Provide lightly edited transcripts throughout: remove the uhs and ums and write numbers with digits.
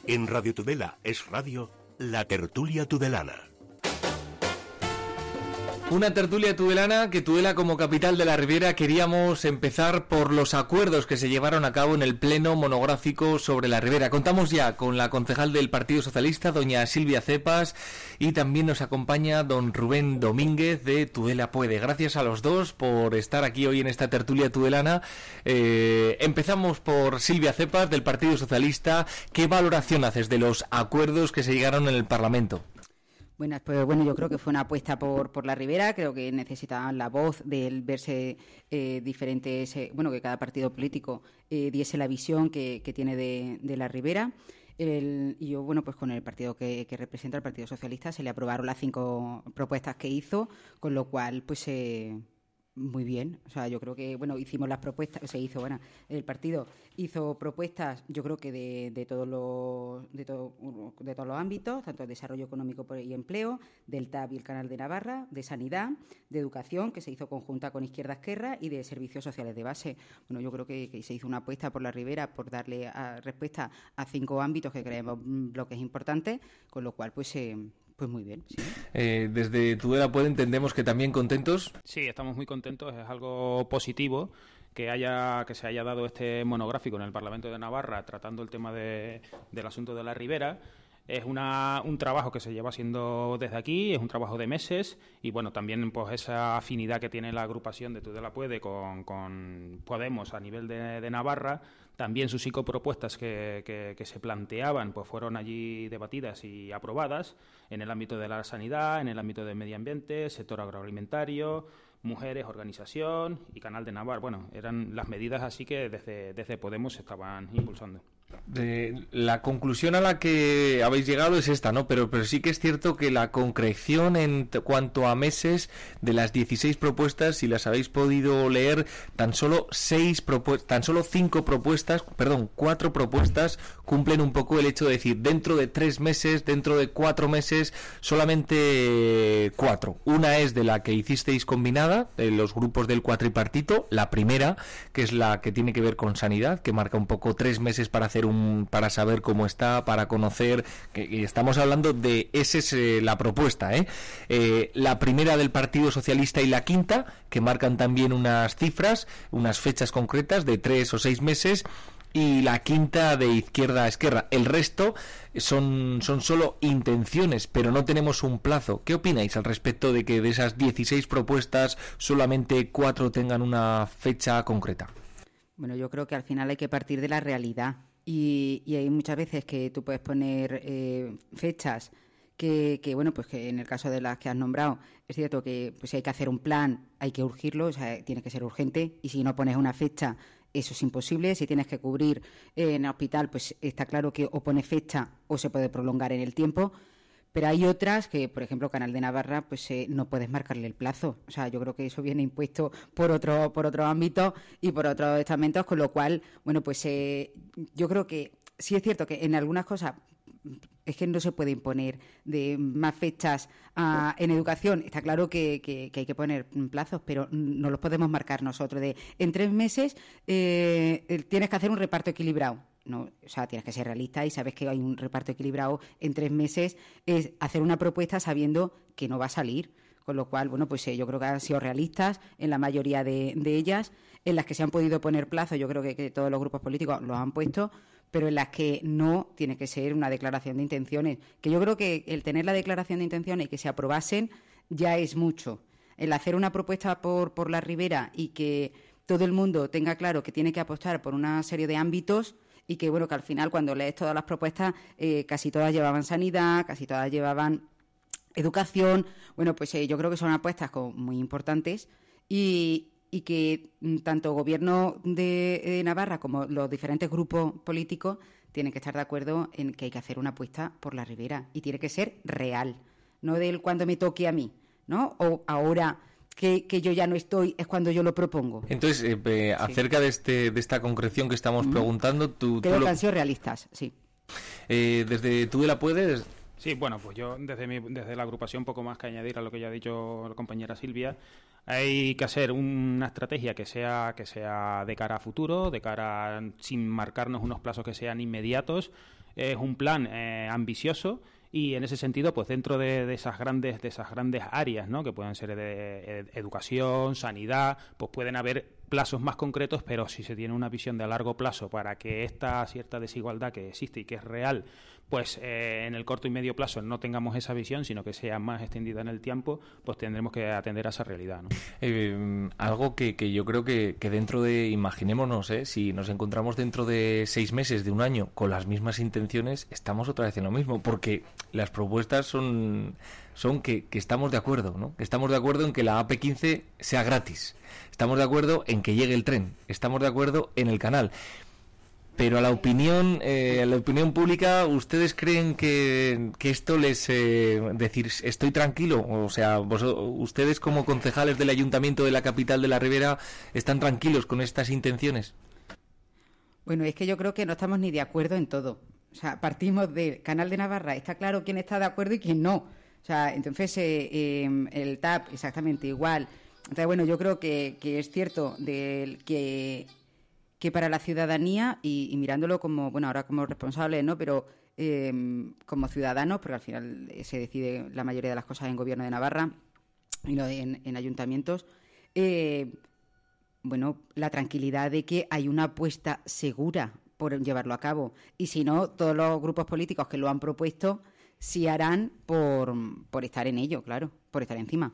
En Radio Tudela es radio, la tertulia tudelana. Una tertulia tudelana que Tudela, como capital de la Riviera, queríamos empezar por los acuerdos que se llevaron a cabo en el pleno monográfico sobre la Ribera. Contamos ya con la concejal del Partido Socialista, doña Silvia Cepas, y también nos acompaña don Rubén Domínguez de Tudela Puede. Gracias a los dos por estar aquí hoy en esta tertulia tudelana. Empezamos por Silvia Cepas del Partido Socialista. ¿Qué valoración haces de los acuerdos que se llegaron en el Parlamento? Buenas, pues bueno, yo creo que fue una apuesta por la Ribera. Creo que necesitaban la voz del verse diferentes, que cada partido político diese la visión que tiene de la Ribera. Y yo, pues con el partido que representa, el Partido Socialista, se le aprobaron las 5 propuestas que hizo, con lo cual, pues muy bien. O sea, yo creo que, hicimos las propuestas, el partido hizo propuestas, yo creo que de todos los ámbitos, tanto de desarrollo económico y empleo, del TAP y el Canal de Navarra, de sanidad, de educación, que se hizo conjunta con Izquierda Esquerra, y de servicios sociales de base. Bueno, yo creo que se hizo una apuesta por la Ribera por darle respuesta a 5 ámbitos que creemos bloques importantes, con lo cual, pues muy bien, sí. Desde Tudela Puede entendemos que también contentos. Sí, estamos muy contentos, es algo positivo que se haya dado este monográfico en el Parlamento de Navarra tratando el tema del asunto de la Ribera. Es un trabajo que se lleva haciendo desde aquí, es un trabajo de meses, y también pues esa afinidad que tiene la agrupación de Tudela Puede con Podemos a nivel de Navarra. También sus 5 propuestas que se planteaban pues fueron allí debatidas y aprobadas en el ámbito de la sanidad, en el ámbito del medio ambiente, sector agroalimentario, mujeres, organización y Canal de Navarra. Eran las medidas así que desde Podemos se estaban impulsando. La conclusión a la que habéis llegado es esta, ¿no? Pero sí que es cierto que la concreción en cuanto a meses de las 16 propuestas, si las habéis podido leer, tan solo 4 propuestas cumplen un poco el hecho de decir dentro de 3 meses, dentro de 4 meses, solamente 4. Una es de la que hicisteis combinada, de los grupos del cuatripartito, la primera, que es la que tiene que ver con sanidad, que marca un poco 3 meses para para saber cómo está, para conocer, que estamos hablando de esa es la propuesta, la primera del Partido Socialista y la quinta, que marcan también unas cifras, unas fechas concretas de 3 o 6 meses, y la quinta de Izquierda Esquerra. El resto son solo intenciones, pero no tenemos un plazo. ¿Qué opináis al respecto de que de esas 16 propuestas solamente 4 tengan una fecha concreta? Bueno, yo creo que al final hay que partir de la realidad. Y hay muchas veces que tú puedes poner fechas que en el caso de las que has nombrado, es cierto que pues si hay que hacer un plan, hay que urgirlo, o sea, tiene que ser urgente, y si no pones una fecha, eso es imposible. Si tienes que cubrir en el hospital, pues está claro que o pones fecha o se puede prolongar en el tiempo. Pero hay otras que, por ejemplo, Canal de Navarra, pues no puedes marcarle el plazo. O sea, yo creo que eso viene impuesto por otro ámbito y por otros estamentos, con lo cual, yo creo que sí es cierto que en algunas cosas es que no se puede imponer de más fechas en educación. Está claro que hay que poner plazos, pero no los podemos marcar nosotros. En 3 meses tienes que hacer un reparto equilibrado. No, o sea, tienes que ser realista y sabes que hay un reparto equilibrado en 3 meses. Es hacer una propuesta sabiendo que no va a salir. Con lo cual, yo creo que han sido realistas en la mayoría de ellas. En las que se han podido poner plazos, yo creo que todos los grupos políticos los han puesto, pero en las que no, tiene que ser una declaración de intenciones. Que yo creo que el tener la declaración de intenciones y que se aprobasen ya es mucho. El hacer una propuesta por la Ribera y que todo el mundo tenga claro que tiene que apostar por una serie de ámbitos, y que que al final cuando lees todas las propuestas casi todas llevaban sanidad, casi todas llevaban educación. Yo creo que son apuestas muy importantes y que tanto Gobierno de Navarra como los diferentes grupos políticos tienen que estar de acuerdo en que hay que hacer una apuesta por la Ribera y tiene que ser real, no del cuando me toque a mí, ¿no? O ahora que yo ya no estoy, es cuando yo lo propongo. Entonces, acerca de esta concreción que estamos preguntando, creo que han sido realistas, sí. Desde Tudela Puede. Sí, pues yo desde la agrupación poco más que añadir a lo que ya ha dicho la compañera Silvia. Hay que hacer una estrategia que sea de cara a futuro, sin marcarnos unos plazos que sean inmediatos. es un plan ambicioso. Y en ese sentido, pues dentro de esas grandes áreas, ¿no?, que pueden ser de educación, sanidad, pues pueden haber plazos más concretos, pero si se tiene una visión de a largo plazo para que esta cierta desigualdad que existe y que es real, pues en el corto y medio plazo no tengamos esa visión, sino que sea más extendida en el tiempo, pues tendremos que atender a esa realidad, ¿no? Algo que yo creo que dentro de, imaginémonos, si nos encontramos dentro de 6 meses, de un año, con las mismas intenciones, estamos otra vez en lo mismo, porque las propuestas son que estamos de acuerdo, ¿no? Que estamos de acuerdo en que la AP15 sea gratis, estamos de acuerdo en que llegue el tren, estamos de acuerdo en el canal. Pero a la opinión pública, ¿ustedes creen que esto les decir estoy tranquilo? O sea, ustedes como concejales del Ayuntamiento de la capital de la Ribera, ¿están tranquilos con estas intenciones? Bueno, es que yo creo que no estamos ni de acuerdo en todo. O sea, partimos del Canal de Navarra, está claro quién está de acuerdo y quién no. O sea, entonces el TAP exactamente igual. Entonces, bueno, yo creo que es cierto que para la ciudadanía, y mirándolo como, bueno, ahora como responsable, ¿no?, pero como ciudadanos, porque al final se decide la mayoría de las cosas en Gobierno de Navarra y no en ayuntamientos, bueno, la tranquilidad de que hay una apuesta segura por llevarlo a cabo. Y si no, todos los grupos políticos que lo han propuesto sí harán por estar en ello, claro, por estar encima.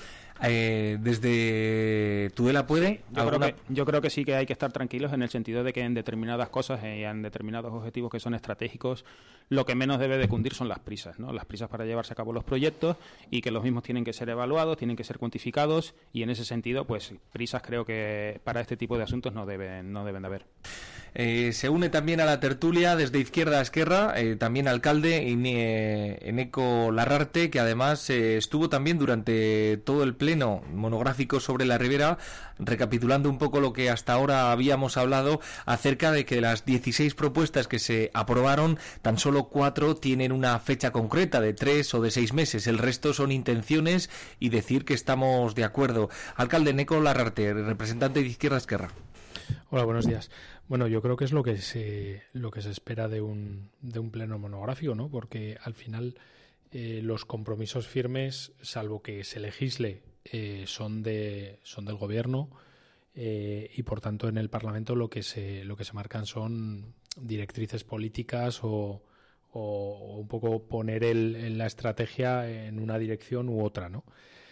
Desde Tudela puede. Sí, yo creo que sí que hay que estar tranquilos en el sentido de que en determinadas cosas y en determinados objetivos que son estratégicos, lo que menos debe de cundir son las prisas, ¿no? Las prisas para llevarse a cabo los proyectos, y que los mismos tienen que ser evaluados, tienen que ser cuantificados, y en ese sentido, pues prisas creo que para este tipo de asuntos no deben de haber. Se une también a la tertulia desde Izquierda a Esquerra, también alcalde Eneco Larrarte, que además estuvo también durante todo el pleno monográfico sobre la Ribera, recapitulando un poco lo que hasta ahora habíamos hablado acerca de que las 16 propuestas que se aprobaron, tan solo 4 tienen una fecha concreta de 3 o de 6 meses, el resto son intenciones y decir que estamos de acuerdo. Alcalde Eneco Larrarte, representante de Izquierda a Esquerra. Hola, buenos días. Bueno, yo creo que es lo que se espera de un pleno monográfico, ¿no? Porque al final los compromisos firmes, salvo que se legisle, son del Gobierno, y por tanto en el Parlamento lo que se marcan son directrices políticas o un poco poner la estrategia en una dirección u otra, ¿no?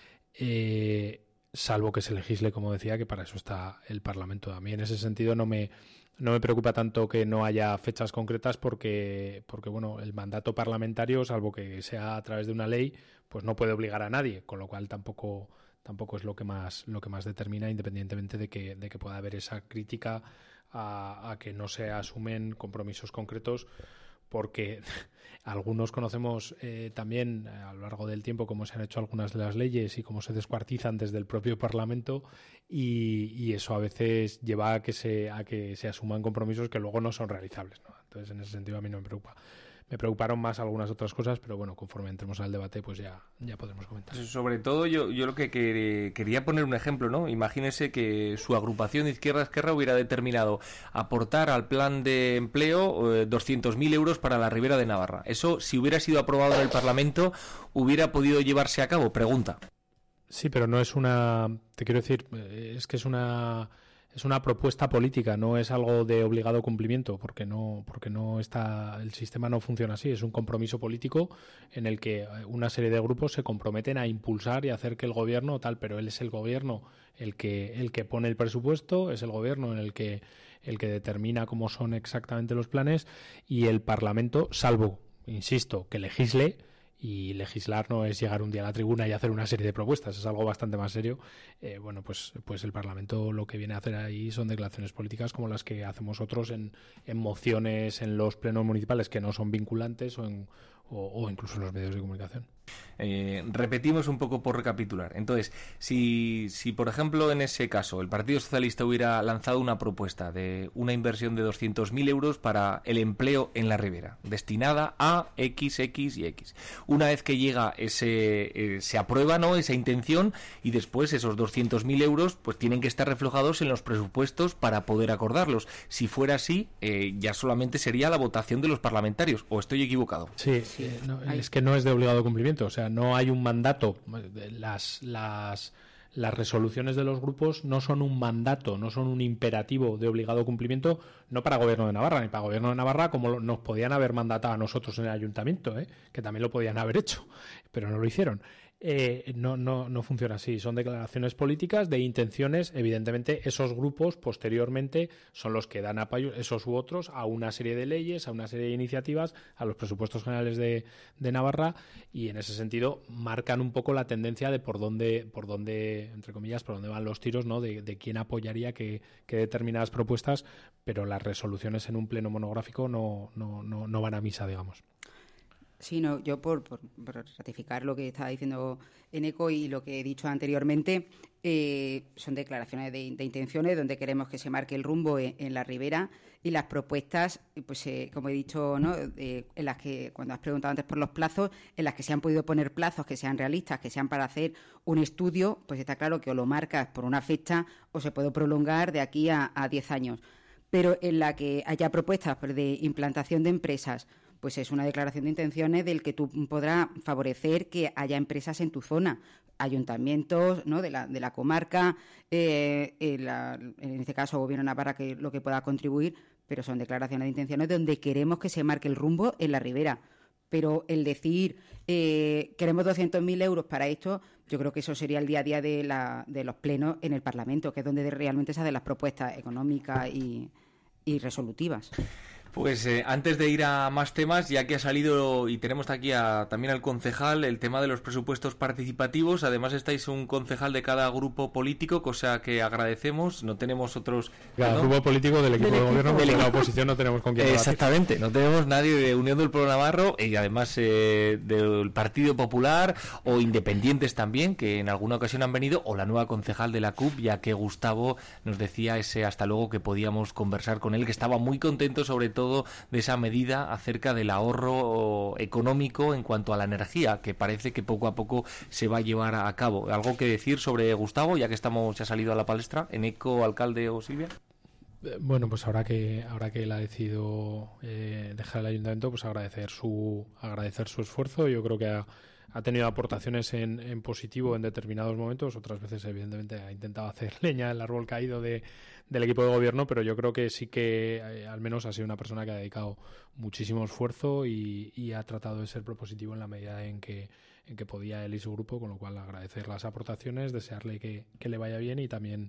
Salvo que se legisle, como decía, que para eso está el Parlamento. A mí en ese sentido no me preocupa tanto que no haya fechas concretas porque bueno, el mandato parlamentario, salvo que sea a través de una ley, pues no puede obligar a nadie, con lo cual tampoco es lo que más determina, independientemente de que pueda haber esa crítica a que no se asumen compromisos concretos, porque algunos conocemos también a lo largo del tiempo cómo se han hecho algunas de las leyes y cómo se descuartizan desde el propio Parlamento, y eso a veces lleva a que se asuman compromisos que luego no son realizables, ¿no? Entonces, en ese sentido a mí no me preocupa. Me preocuparon más algunas otras cosas, pero bueno, conforme entremos al debate, pues ya podremos comentar. Sobre todo yo lo que quería poner un ejemplo, ¿no? Imagínese que su agrupación de Izquierda a Esquerra hubiera determinado aportar al plan de empleo 200.000 euros para la Ribera de Navarra. Eso, si hubiera sido aprobado en el Parlamento, ¿hubiera podido llevarse a cabo? Pregunta. Sí, pero no es te quiero decir, es que es una propuesta política, no es algo de obligado cumplimiento, porque no está, el sistema no funciona así. Es un compromiso político en el que una serie de grupos se comprometen a impulsar y hacer que el gobierno tal, pero él es el gobierno el que pone el presupuesto, es el gobierno el que determina cómo son exactamente los planes, y el Parlamento, salvo, insisto, que legisle. Y legislar no es llegar un día a la tribuna y hacer una serie de propuestas, es algo bastante más serio. Bueno, pues el Parlamento lo que viene a hacer ahí son declaraciones políticas como las que hacemos otros en mociones en los plenos municipales, que no son vinculantes, o o incluso en los medios de comunicación. Repetimos un poco por recapitular. Entonces, si por ejemplo en ese caso el Partido Socialista hubiera lanzado una propuesta de una inversión de 200.000 euros para el empleo en la Ribera, destinada a X, X y X. Una vez que llega se aprueba, ¿no?, esa intención, y después esos 200.000 euros pues tienen que estar reflejados en los presupuestos para poder acordarlos. Si fuera así, ya solamente sería la votación de los parlamentarios. ¿O estoy equivocado? Sí, no, es que no es de obligado cumplimiento. O sea, no hay un mandato. Las resoluciones de los grupos no son un mandato, no son un imperativo de obligado cumplimiento, no para Gobierno de Navarra, ni para Gobierno de Navarra, como nos podían haber mandatado a nosotros en el ayuntamiento, que también lo podían haber hecho, pero no lo hicieron. No funciona así. Son declaraciones políticas de intenciones. Evidentemente, esos grupos posteriormente son los que dan apoyo, esos u otros, a una serie de leyes, a una serie de iniciativas, a los presupuestos generales de Navarra, y en ese sentido marcan un poco la tendencia de por dónde, entre comillas, por dónde van los tiros, ¿no?, de quién apoyaría qué determinadas propuestas, pero las resoluciones en un pleno monográfico no van a misa, digamos. Sí, no, yo por ratificar lo que estaba diciendo Eneco y lo que he dicho anteriormente, son declaraciones de intenciones donde queremos que se marque el rumbo en la Ribera, y las propuestas, pues como he dicho, ¿no?, en las que, cuando has preguntado antes por los plazos, en las que se han podido poner plazos que sean realistas, que sean para hacer un estudio, pues está claro que o lo marcas por una fecha o se puede prolongar de aquí a 10 años. Pero en la que haya propuestas de implantación de empresas, pues es una declaración de intenciones del que tú podrás favorecer que haya empresas en tu zona, ayuntamientos, ¿no?, de la comarca, en este caso Gobierno de Navarra, que lo que pueda contribuir, pero son declaraciones de intenciones donde queremos que se marque el rumbo en la Ribera. Pero el decir queremos 200.000 euros para esto, yo creo que eso sería el día a día de los plenos en el Parlamento, que es donde realmente se hacen las propuestas económicas y resolutivas. Pues antes de ir a más temas, ya que ha salido y tenemos aquí también al concejal, el tema de los presupuestos participativos. Además estáis un concejal de cada grupo político, cosa que agradecemos. No tenemos otros... Cada grupo político del equipo de gobierno, porque la oposición no tenemos con quién debatir. Exactamente, no tenemos nadie de Unión del Pueblo Navarro, y además del Partido Popular o independientes también, que en alguna ocasión han venido, o la nueva concejal de la CUP, ya que Gustavo nos decía hasta luego que podíamos conversar con él, que estaba muy contento sobre todo de esa medida acerca del ahorro económico en cuanto a la energía, que parece que poco a poco se va a llevar a cabo. ¿Algo que decir sobre Gustavo, ya que se ha salido a la palestra? Eneco, alcalde o Silvia. Bueno, pues ahora que él ha decidido dejar el ayuntamiento, pues agradecer su esfuerzo. Yo creo que ha tenido aportaciones en positivo en determinados momentos. Otras veces, evidentemente, ha intentado hacer leña del árbol caído del equipo de gobierno, pero yo creo que sí que al menos ha sido una persona que ha dedicado muchísimo esfuerzo y ha tratado de ser propositivo en la medida en que podía él y su grupo, con lo cual agradecer las aportaciones, desearle que le vaya bien, y también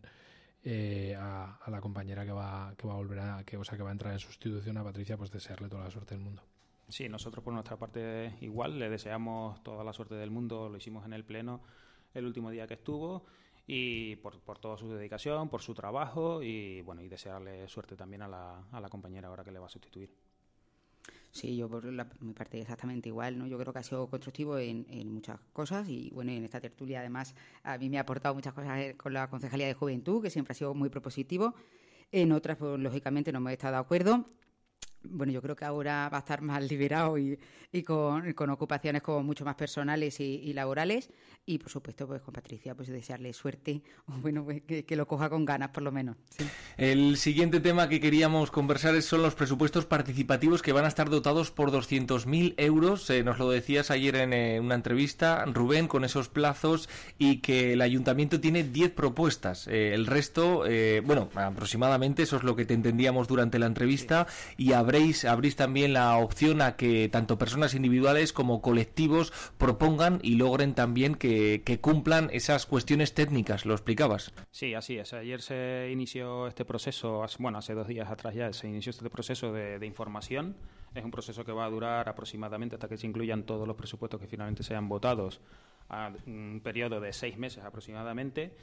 a la compañera que va a volver que va a entrar en sustitución, a Patricia, pues desearle toda la suerte del mundo. Sí, nosotros por nuestra parte igual, le deseamos toda la suerte del mundo. Lo hicimos en el pleno el último día que estuvo, y por toda su dedicación, por su trabajo, y bueno, y desearle suerte también a la compañera ahora que le va a sustituir. Sí, yo por mi parte exactamente igual, ¿no? Yo creo que ha sido constructivo en muchas cosas, y bueno, en esta tertulia además a mí me ha aportado muchas cosas con la Concejalía de Juventud, que siempre ha sido muy propositivo. En otras, pues lógicamente no hemos estado de acuerdo. Bueno, yo creo que ahora va a estar más liberado y con ocupaciones como mucho más personales y laborales, y por supuesto pues con Patricia pues desearle suerte, o bueno, pues que lo coja con ganas por lo menos. Sí. El siguiente tema que queríamos conversar son los presupuestos participativos, que van a estar dotados por 200.000 euros. Nos lo decías ayer en una entrevista, Rubén, con esos plazos, y que el ayuntamiento tiene 10 propuestas. El resto, bueno, aproximadamente eso es lo que te entendíamos durante la entrevista, y abrís también la opción a que tanto personas individuales como colectivos propongan y logren también que cumplan esas cuestiones técnicas. ¿Lo explicabas? Sí, así es. Ayer se inició este proceso, hace 2 días atrás ya se inició este proceso de información. Es un proceso que va a durar aproximadamente hasta que se incluyan todos los presupuestos que finalmente sean votados, a un periodo de 6 meses aproximadamente.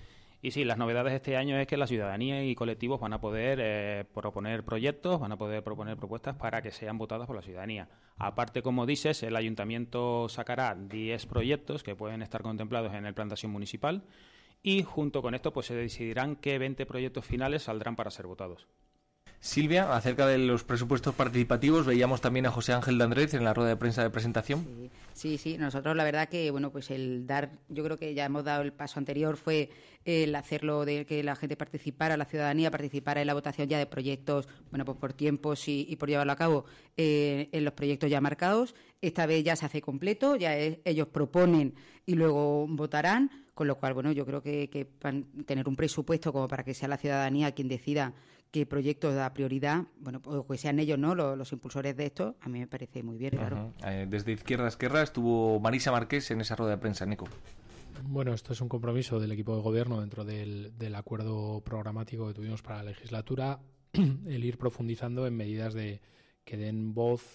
Y sí, las novedades de este año es que la ciudadanía y colectivos van a poder proponer proyectos, van a poder proponer propuestas para que sean votadas por la ciudadanía. Aparte, como dices, el ayuntamiento sacará 10 proyectos que pueden estar contemplados en el plan de acción municipal y junto con esto pues se decidirán qué 20 proyectos finales saldrán para ser votados. Silvia, acerca de los presupuestos participativos, veíamos también a José Ángel de Andrés en la rueda de prensa de presentación. Sí. Nosotros la verdad que, bueno, pues yo creo que ya hemos dado el paso anterior, fue el hacerlo de que la gente participara, la ciudadanía participara en la votación ya de proyectos, bueno, pues por tiempos y por llevarlo a cabo en los proyectos ya marcados. Esta vez ya se hace completo, ellos proponen y luego votarán, con lo cual, bueno, yo creo que tener un presupuesto como para que sea la ciudadanía quien decida qué proyectos da prioridad, bueno, pues que sean ellos, ¿no?, los impulsores de esto, a mí me parece muy bien, claro. Desde Izquierda a Esquerra estuvo Marisa Márquez en esa rueda de prensa, Nico. Bueno, esto es un compromiso del equipo de gobierno dentro del acuerdo programático que tuvimos para la legislatura, el ir profundizando en medidas que den voz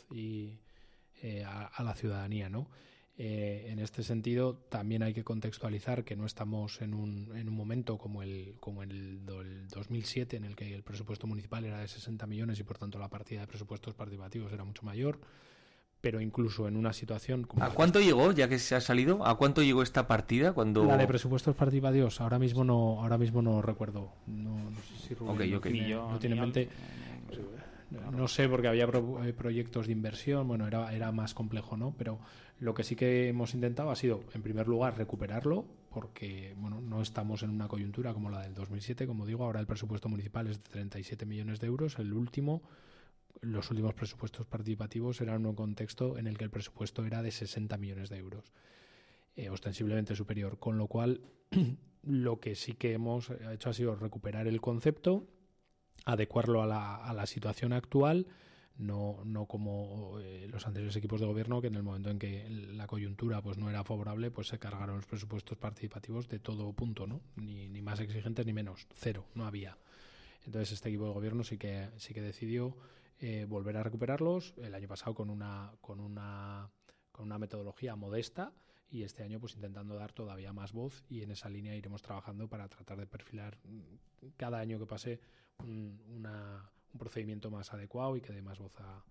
a la ciudadanía, ¿no? En este sentido, también hay que contextualizar que no estamos en un momento como el 2007, en el que el presupuesto municipal era de 60 millones y, por tanto, la partida de presupuestos participativos era mucho mayor, pero incluso en una situación como... ¿A cuánto llegó, ya que se ha salido? ¿A cuánto llegó esta partida? La de presupuestos participativos, ahora mismo no recuerdo. No sé si Rubén no tiene en mente... No sé, porque había proyectos de inversión, bueno, era más complejo, ¿no? Pero lo que sí que hemos intentado ha sido, en primer lugar, recuperarlo, porque, bueno, no estamos en una coyuntura como la del 2007, como digo, ahora el presupuesto municipal es de 37 millones de euros, los últimos presupuestos participativos eran en un contexto en el que el presupuesto era de 60 millones de euros, ostensiblemente superior, con lo cual lo que sí que hemos hecho ha sido recuperar el concepto, adecuarlo a la situación actual, no como los anteriores equipos de gobierno, que en el momento en que la coyuntura pues no era favorable, pues se cargaron los presupuestos participativos de todo punto, ¿no? Ni más exigentes ni menos, cero, no había. Entonces este equipo de gobierno sí que decidió volver a recuperarlos el año pasado con una metodología modesta, y este año pues intentando dar todavía más voz, y en esa línea iremos trabajando para tratar de perfilar cada año que pase un procedimiento más adecuado y que dé más voz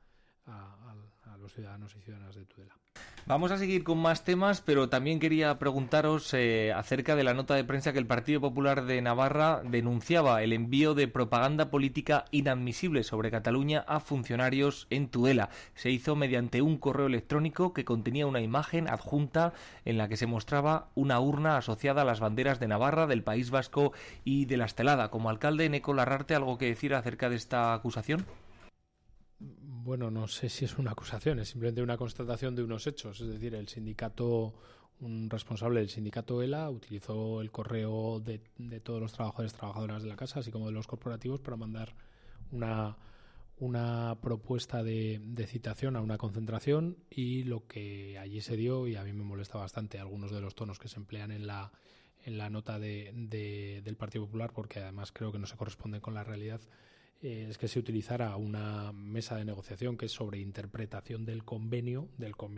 a los ciudadanos y ciudadanas de Tudela. Vamos a seguir con más temas, pero también quería preguntaros acerca de la nota de prensa que el Partido Popular de Navarra denunciaba el envío de propaganda política inadmisible sobre Cataluña a funcionarios en Tudela. Se hizo mediante un correo electrónico que contenía una imagen adjunta en la que se mostraba una urna asociada a las banderas de Navarra, del País Vasco y de la Estelada. Como alcalde, Neco Larrarte, ¿algo que decir acerca de esta acusación? Bueno, no sé si es una acusación, es simplemente una constatación de unos hechos. Es decir, un responsable del sindicato ELA utilizó el correo de todos los trabajadores y trabajadoras de la casa, así como de los corporativos, para mandar una propuesta de citación a una concentración, y lo que allí se dio, y a mí me molesta bastante algunos de los tonos que se emplean en la nota del Partido Popular, porque además creo que no se corresponden con la realidad, es que se utilizara una mesa de negociación que es sobre interpretación del convenio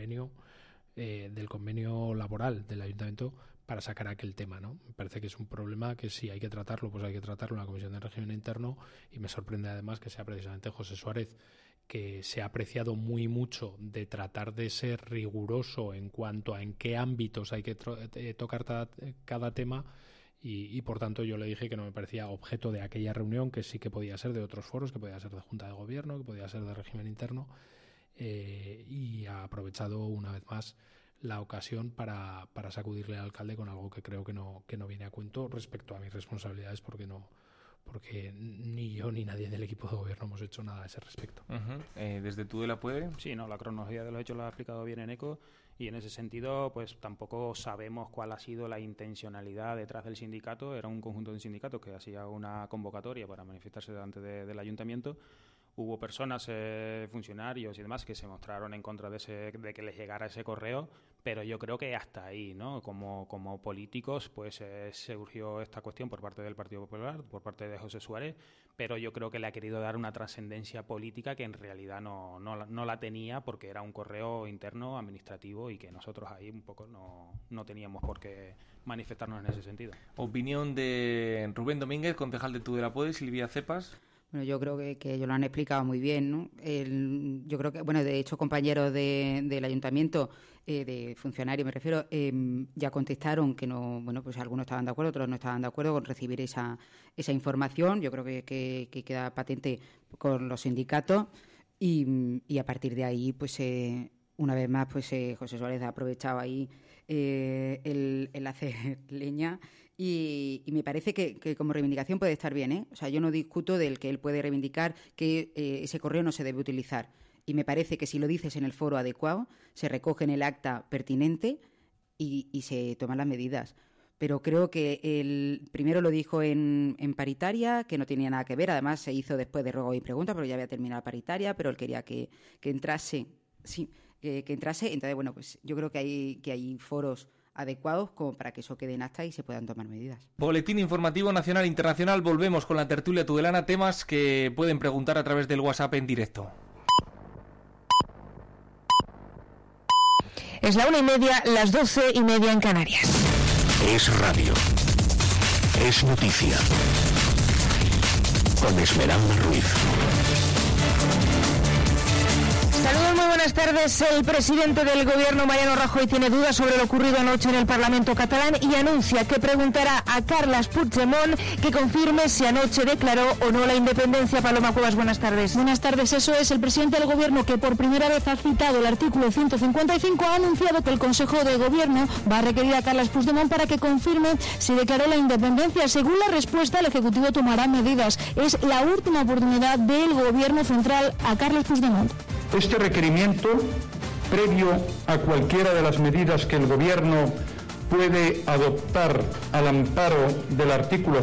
laboral del ayuntamiento para sacar aquel tema, ¿no? Me parece que es un problema que si hay que tratarlo, pues hay que tratarlo en la Comisión de Régimen Interno, y me sorprende además que sea precisamente José Suárez, que se ha apreciado muy mucho de tratar de ser riguroso en cuanto a en qué ámbitos hay que tocar cada tema. Y por tanto yo le dije que no me parecía objeto de aquella reunión, que sí que podía ser de otros foros, que podía ser de Junta de Gobierno, que podía ser de régimen interno, y ha aprovechado una vez más la ocasión para sacudirle al alcalde con algo que creo que no viene a cuento respecto a mis responsabilidades, porque ni yo ni nadie del equipo de gobierno hemos hecho nada a ese respecto. ¿Desde Tudela puede? Sí, no, la cronología de los hechos la ha explicado bien Eneco, y en ese sentido pues tampoco sabemos cuál ha sido la intencionalidad detrás del sindicato. Era un conjunto de sindicatos que hacía una convocatoria para manifestarse delante del ayuntamiento. Hubo personas, funcionarios y demás, que se mostraron en contra de que les llegara ese correo, pero yo creo que hasta ahí, ¿no? Como políticos, pues surgió esta cuestión por parte del Partido Popular, por parte de José Suárez, pero yo creo que le ha querido dar una trascendencia política que en realidad no la tenía, porque era un correo interno administrativo y que nosotros ahí un poco no teníamos por qué manifestarnos en ese sentido. Opinión de Rubén Domínguez, concejal de Tudela Puede, Silvia Cepas. Bueno, yo creo que ellos lo han explicado muy bien, ¿no? Yo creo que, bueno, de hecho, compañeros del ayuntamiento, de funcionarios me refiero, ya contestaron que no, bueno, pues algunos estaban de acuerdo, otros no estaban de acuerdo con recibir esa información. Yo creo que queda patente con los sindicatos y a partir de ahí, pues una vez más, pues José Suárez ha aprovechado ahí el hacer leña. Y me parece que como reivindicación puede estar bien, ¿eh? O sea, yo no discuto del que él puede reivindicar que ese correo no se debe utilizar. Y me parece que si lo dices en el foro adecuado, se recoge en el acta pertinente y se toman las medidas. Pero creo que él primero lo dijo en paritaria, que no tenía nada que ver. Además, se hizo después de ruego y pregunta, porque ya había terminado la paritaria, pero él quería que entrase. Sí, que entrase. Entonces, bueno, pues yo creo que hay foros adecuados como para que eso quede en acta y se puedan tomar medidas. Boletín informativo nacional e internacional. Volvemos con la tertulia tudelana, temas que pueden preguntar a través del WhatsApp en directo. Es la 1:30, las 12:30 en Canarias. Es radio. Es noticia. Con Esmeralda Ruiz. Saludos, muy buenas tardes. El presidente del Gobierno, Mariano Rajoy, tiene dudas sobre lo ocurrido anoche en el Parlamento catalán y anuncia que preguntará a Carles Puigdemont que confirme si anoche declaró o no la independencia. Paloma Cuevas, buenas tardes. Buenas tardes, eso es. El presidente del Gobierno, que por primera vez ha citado el artículo 155, ha anunciado que el Consejo de Gobierno va a requerir a Carles Puigdemont para que confirme si declaró la independencia. Según la respuesta, el Ejecutivo tomará medidas. Es la última oportunidad del Gobierno central a Carles Puigdemont. Este requerimiento, previo a cualquiera de las medidas que el Gobierno puede adoptar al amparo del artículo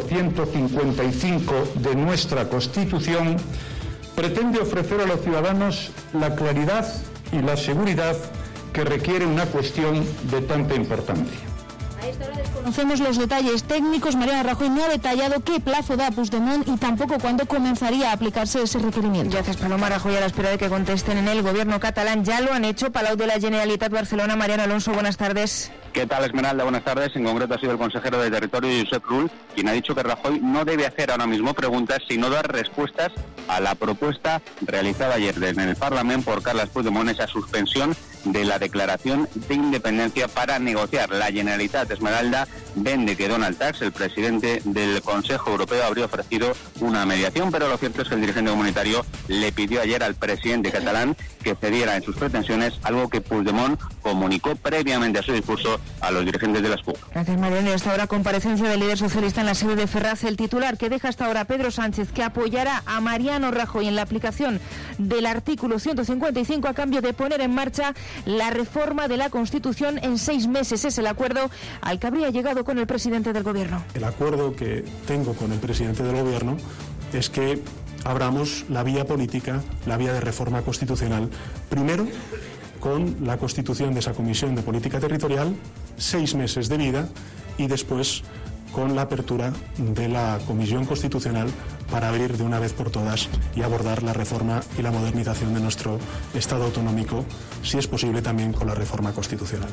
155 de nuestra Constitución, pretende ofrecer a los ciudadanos la claridad y la seguridad que requiere una cuestión de tanta importancia. A esta hora desconocemos los detalles técnicos. Mariano Rajoy no ha detallado qué plazo da Puigdemont y tampoco cuándo comenzaría a aplicarse ese requerimiento. Gracias, Paloma. Rajoy a la espera de que contesten en el Gobierno catalán. Ya lo han hecho. Palau de la Generalitat Barcelona. Mariano Alonso, buenas tardes. ¿Qué tal, Esmeralda? Buenas tardes. En concreto ha sido el consejero de Territorio, Josep Rull, quien ha dicho que Rajoy no debe hacer ahora mismo preguntas, sino dar respuestas a la propuesta realizada ayer en el Parlamento por Carles Puigdemont, esa suspensión de la declaración de independencia para negociar. La Generalitat, Esmeralda, vende que Donald Tusk, el presidente del Consejo Europeo, habría ofrecido una mediación, pero lo cierto es que el dirigente comunitario le pidió ayer al presidente catalán que cediera en sus pretensiones, algo que Puigdemont comunicó previamente a su discurso a los dirigentes de la SPU. Gracias, Mariano. Y hasta ahora comparecencia del líder socialista en la sede de Ferraz. El titular que deja hasta ahora Pedro Sánchez, que apoyará a Mariano Rajoy en la aplicación del artículo 155 a cambio de poner en marcha la reforma de la Constitución en 6 meses. Es el acuerdo al que habría llegado con el presidente del Gobierno. El acuerdo que tengo con el presidente del Gobierno es que abramos la vía política, la vía de reforma constitucional, primero con la constitución de esa Comisión de Política Territorial, 6 meses de vida, y después con la apertura de la Comisión Constitucional para abrir de una vez por todas y abordar la reforma y la modernización de nuestro Estado autonómico, si es posible también con la reforma constitucional.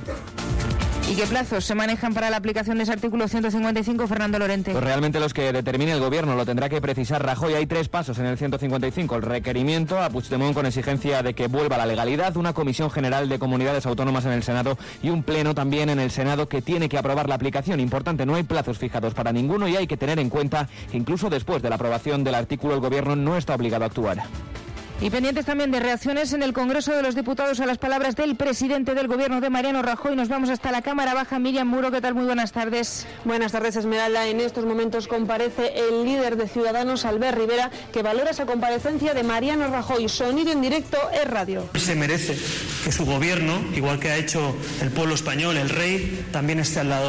¿Y qué plazos se manejan para la aplicación de ese artículo 155, Fernando Lorente? Pues realmente los que determine el Gobierno, lo tendrá que precisar Rajoy. Hay 3 pasos en el 155. El requerimiento a Puigdemont con exigencia de que vuelva a la legalidad, una Comisión General de Comunidades Autónomas en el Senado y un pleno también en el Senado que tiene que aprobar la aplicación. Importante, no hay plazos fijados para ninguno y hay que tener en cuenta que incluso después de la aprobación del artículo el Gobierno no está obligado a actuar. Y pendientes también de reacciones en el Congreso de los Diputados a las palabras del presidente del Gobierno, de Mariano Rajoy. Nos vamos hasta la Cámara Baja. Miriam Muro, ¿qué tal? Muy buenas tardes. Buenas tardes, Esmeralda. En estos momentos comparece el líder de Ciudadanos, Albert Rivera, que valora esa comparecencia de Mariano Rajoy. Sonido en directo, es radio. Se merece que su Gobierno, igual que ha hecho el pueblo español, el rey, también esté al lado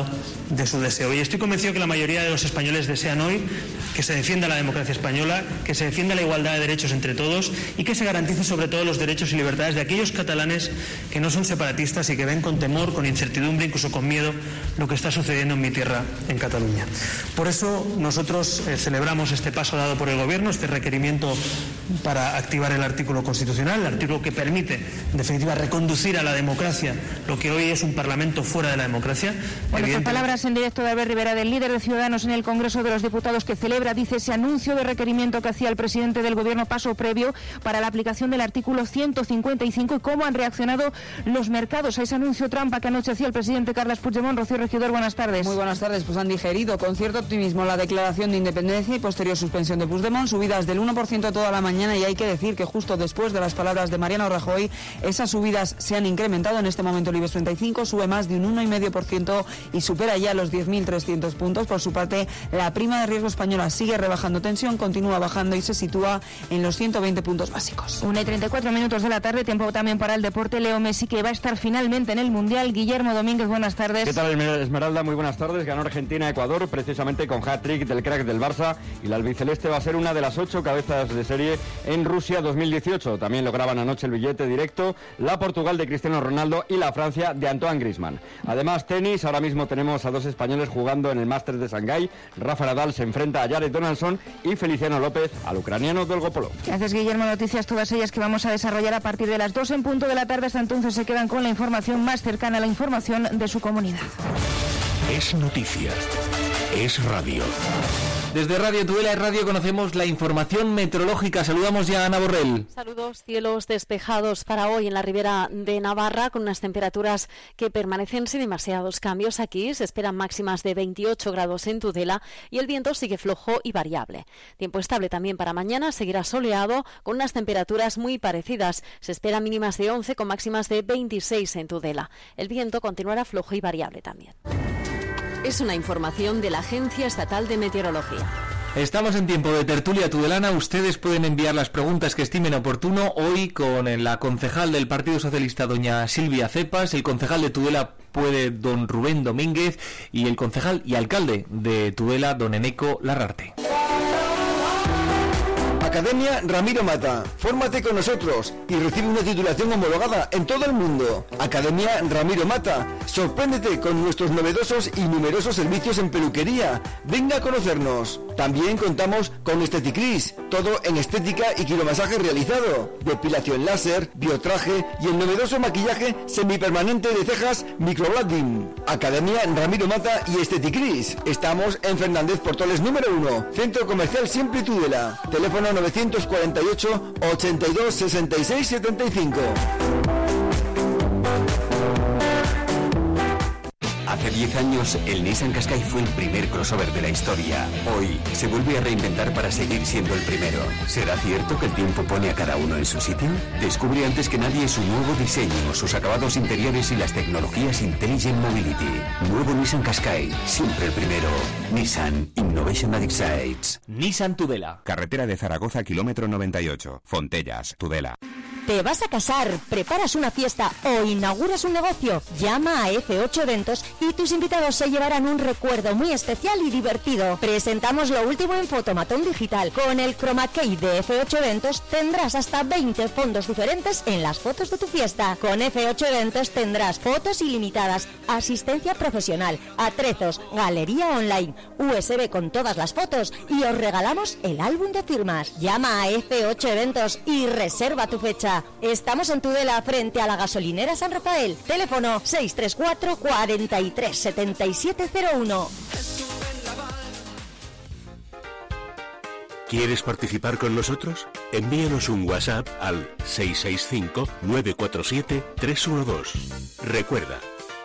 de su deseo. Y estoy convencido que la mayoría de los españoles desean hoy que se defienda la democracia española, que se defienda la igualdad de derechos entre todos y que se garantice sobre todo los derechos y libertades de aquellos catalanes que no son separatistas y que ven con temor, con incertidumbre, incluso con miedo lo que está sucediendo en mi tierra, en Cataluña. Por eso nosotros celebramos este paso dado por el Gobierno, este requerimiento para activar el artículo constitucional, el artículo que permite, en definitiva, reconducir a la democracia lo que hoy es un Parlamento fuera de la democracia. Bueno, estas palabras en directo de Albert Rivera, del líder de Ciudadanos en el Congreso de los Diputados, que celebra, dice, ese anuncio de requerimiento que hacía el presidente del Gobierno, paso previo para la aplicación del artículo 155, y cómo han reaccionado los mercados a ese anuncio trampa que anoche hacía el presidente Carles Puigdemont. Rocío Regidor, buenas tardes. Muy buenas tardes. Pues han digerido con cierto optimismo la declaración de independencia y posterior suspensión de Puigdemont, subidas del 1% toda la mañana, y hay que decir que justo después de las palabras de Mariano Rajoy, esas subidas se han incrementado. En este momento el IBEX 35 sube más de un 1,5% y supera ya los 10.300 puntos. Por su parte, la prima de riesgo española sigue rebajando tensión, continúa bajando y se sitúa en los 120 puntos básicos. 1:34 de la tarde, tiempo también para el deporte. Leo Messi, que va a estar finalmente en el Mundial. Guillermo Domínguez, buenas tardes. ¿Qué tal, Esmeralda? Muy buenas tardes. Ganó Argentina-Ecuador precisamente con hat-trick del crack del Barça, y la albiceleste va a ser una de las 8 cabezas de serie en Rusia 2018. También lograban anoche el billete directo la Portugal de Cristiano Ronaldo y la Francia de Antoine Griezmann. Además, tenis, ahora mismo tenemos a 2 españoles jugando en el Masters de Shanghái. Rafa Nadal se enfrenta a Jared Donaldson y Feliciano López al ucraniano Dolgopolov. Gracias, Guillermo. Noticias todas ellas que vamos a desarrollar a partir de las 2 en punto de la tarde. Hasta entonces se quedan con la información más cercana a la información de su comunidad. Es noticia. Es radio. Desde Radio Tudela y Radio conocemos la información meteorológica. Saludamos ya a Ana Borrell. Saludos. Cielos despejados para hoy en la ribera de Navarra, con unas temperaturas que permanecen sin demasiados cambios. Aquí se esperan máximas de 28 grados en Tudela y el viento sigue flojo y variable. Tiempo estable también para mañana, seguirá soleado con unas temperaturas muy parecidas. Se esperan mínimas de 11 con máximas de 26 en Tudela. El viento continuará flojo y variable también. Es una información de la Agencia Estatal de Meteorología. Estamos en tiempo de tertulia tudelana. Ustedes pueden enviar las preguntas que estimen oportuno. Hoy con la concejal del Partido Socialista, doña Silvia Cepas, el concejal de Tudela puede don Rubén Domínguez, y el concejal y alcalde de Tudela, don Eneco Larrarte. Academia Ramiro Mata. Fórmate con nosotros y recibe una titulación homologada en todo el mundo. Academia Ramiro Mata. Sorpréndete con nuestros novedosos y numerosos servicios en peluquería. Venga a conocernos. También contamos con Esteticris, todo en estética y quiromasaje realizado, depilación láser, biotraje y el novedoso maquillaje semipermanente de cejas microblading. Academia Ramiro Mata y Esteticris. Estamos en Fernández Portoles número 1, Centro Comercial Siempre Tudela. Teléfono 948 82 66 75. Hace 10 años, el Nissan Qashqai fue el primer crossover de la historia. Hoy, se vuelve a reinventar para seguir siendo el primero. ¿Será cierto que el tiempo pone a cada uno en su sitio? Descubre antes que nadie su nuevo diseño, sus acabados interiores y las tecnologías Intelligent Mobility. Nuevo Nissan Qashqai, siempre el primero. Nissan Innovation that excites. Nissan Tudela. Carretera de Zaragoza, kilómetro 98. Fontellas, Tudela. ¿Te vas a casar, preparas una fiesta o inauguras un negocio? Llama a F8 Eventos y tus invitados se llevarán un recuerdo muy especial y divertido. Presentamos lo último en fotomatón digital. Con el Chroma Key de F8 Eventos tendrás hasta 20 fondos diferentes en las fotos de tu fiesta. Con F8 Eventos tendrás fotos ilimitadas, asistencia profesional, atrezos, galería online, USB con todas las fotos y os regalamos el álbum de firmas. Llama a F8 Eventos y reserva tu fecha. Estamos en Tudela, frente a la gasolinera San Rafael. Teléfono 634 43 7701. ¿Quieres participar con nosotros? Envíanos un WhatsApp al 665-947-312. Recuerda,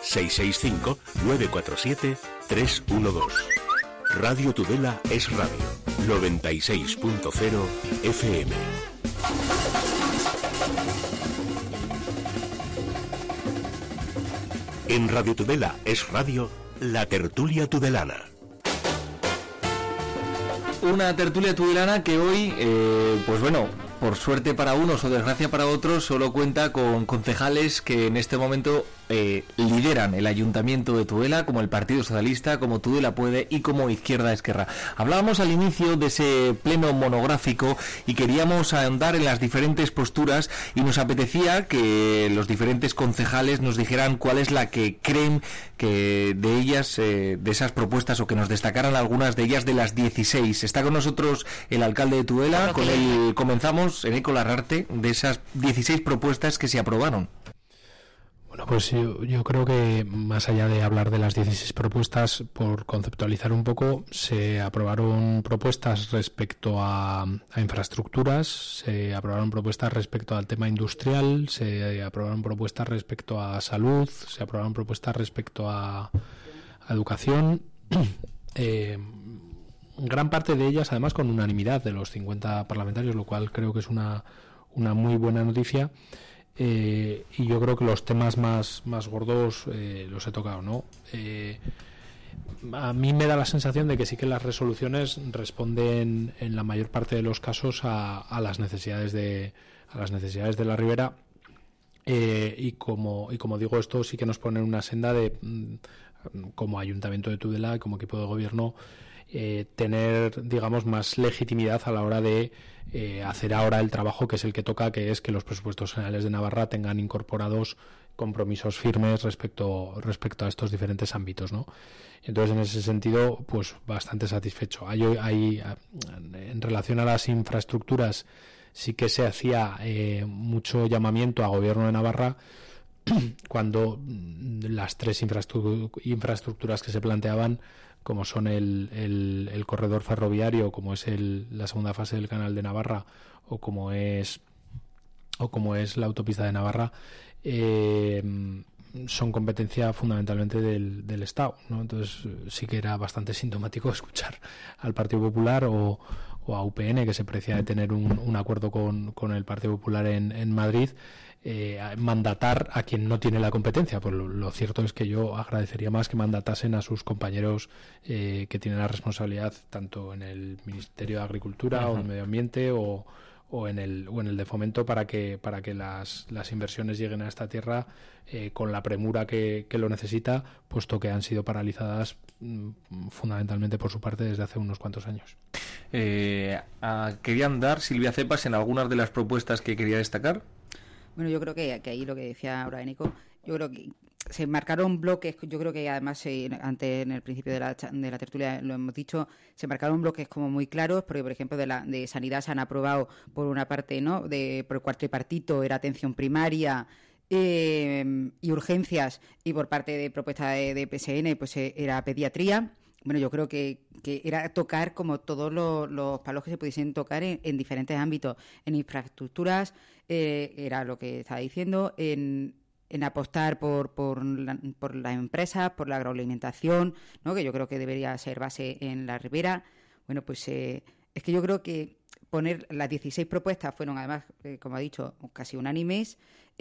665-947-312. Radio Tudela es radio. 96.0 FM. En Radio Tudela es radio, la tertulia tudelana. Una tertulia tudelana que hoy, pues bueno, por suerte para unos o desgracia para otros, solo cuenta con concejales que en este momento lideran el Ayuntamiento de Tudela, como el Partido Socialista, como Tudela Puede y como Izquierda Esquerra. Hablábamos al inicio de ese pleno monográfico y queríamos ahondar en las diferentes posturas y nos apetecía que los diferentes concejales nos dijeran cuál es la que creen que de ellas, de esas propuestas, o que nos destacaran algunas de ellas de las 16. Está con nosotros el alcalde de Tudela, con él comenzamos, Eneko Larrarte, de esas 16 propuestas que se aprobaron. Bueno, pues yo creo que más allá de hablar de las 16 propuestas, por conceptualizar un poco, se aprobaron propuestas respecto a infraestructuras, se aprobaron propuestas respecto al tema industrial, se aprobaron propuestas respecto a salud, se aprobaron propuestas respecto a educación, gran parte de ellas además con unanimidad de los 50 parlamentarios, lo cual creo que es una muy buena noticia. Y yo creo que los temas más gordos los he tocado, ¿no? A mí me da la sensación de que sí que las resoluciones responden en la mayor parte de los casos a las necesidades de la Ribera, y como digo, esto sí que nos pone en una senda de, como Ayuntamiento de Tudela y como equipo de gobierno, tener, digamos, más legitimidad a la hora de hacer ahora el trabajo que es el que toca, que es que los presupuestos generales de Navarra tengan incorporados compromisos firmes respecto a estos diferentes ámbitos, ¿no? Entonces, en ese sentido, pues bastante satisfecho. Hay en relación a las infraestructuras, sí que se hacía mucho llamamiento a Gobierno de Navarra cuando las tres infraestructuras que se planteaban, como son el corredor ferroviario, como es la segunda fase del Canal de Navarra, o como es la autopista de Navarra, son competencia fundamentalmente del Estado, ¿no? Entonces sí que era bastante sintomático escuchar al Partido Popular o a UPN, que se precia de tener un acuerdo con el Partido Popular en Madrid, mandatar a quien no tiene la competencia. Pues lo cierto es que yo agradecería más que mandatasen a sus compañeros que tienen la responsabilidad tanto en el Ministerio de Agricultura o de Medio Ambiente o en el de Fomento, para que las inversiones lleguen a esta tierra con la premura que lo necesita, puesto que han sido paralizadas fundamentalmente por su parte desde hace unos cuantos años. ¿Querían dar, Silvia Cepas, en algunas de las propuestas que quería destacar? Bueno, yo creo que ahí lo que decía ahora Eneko, yo creo que se marcaron bloques. Yo creo que además antes, en el principio de la tertulia lo hemos dicho, se marcaron bloques como muy claros, porque por ejemplo de sanidad se han aprobado por una parte, ¿no?, por el cuatripartito, era atención primaria y urgencias, y por parte de propuesta de PSN pues era pediatría. Bueno, yo creo que era tocar como todos los palos que se pudiesen tocar en diferentes ámbitos. En infraestructuras, era lo que estaba diciendo, en apostar por las empresas, por la agroalimentación, ¿no?, que yo creo que debería ser base en la Ribera. Bueno, pues es que yo creo que poner las 16 propuestas fueron, además, como ha dicho, casi unánimes,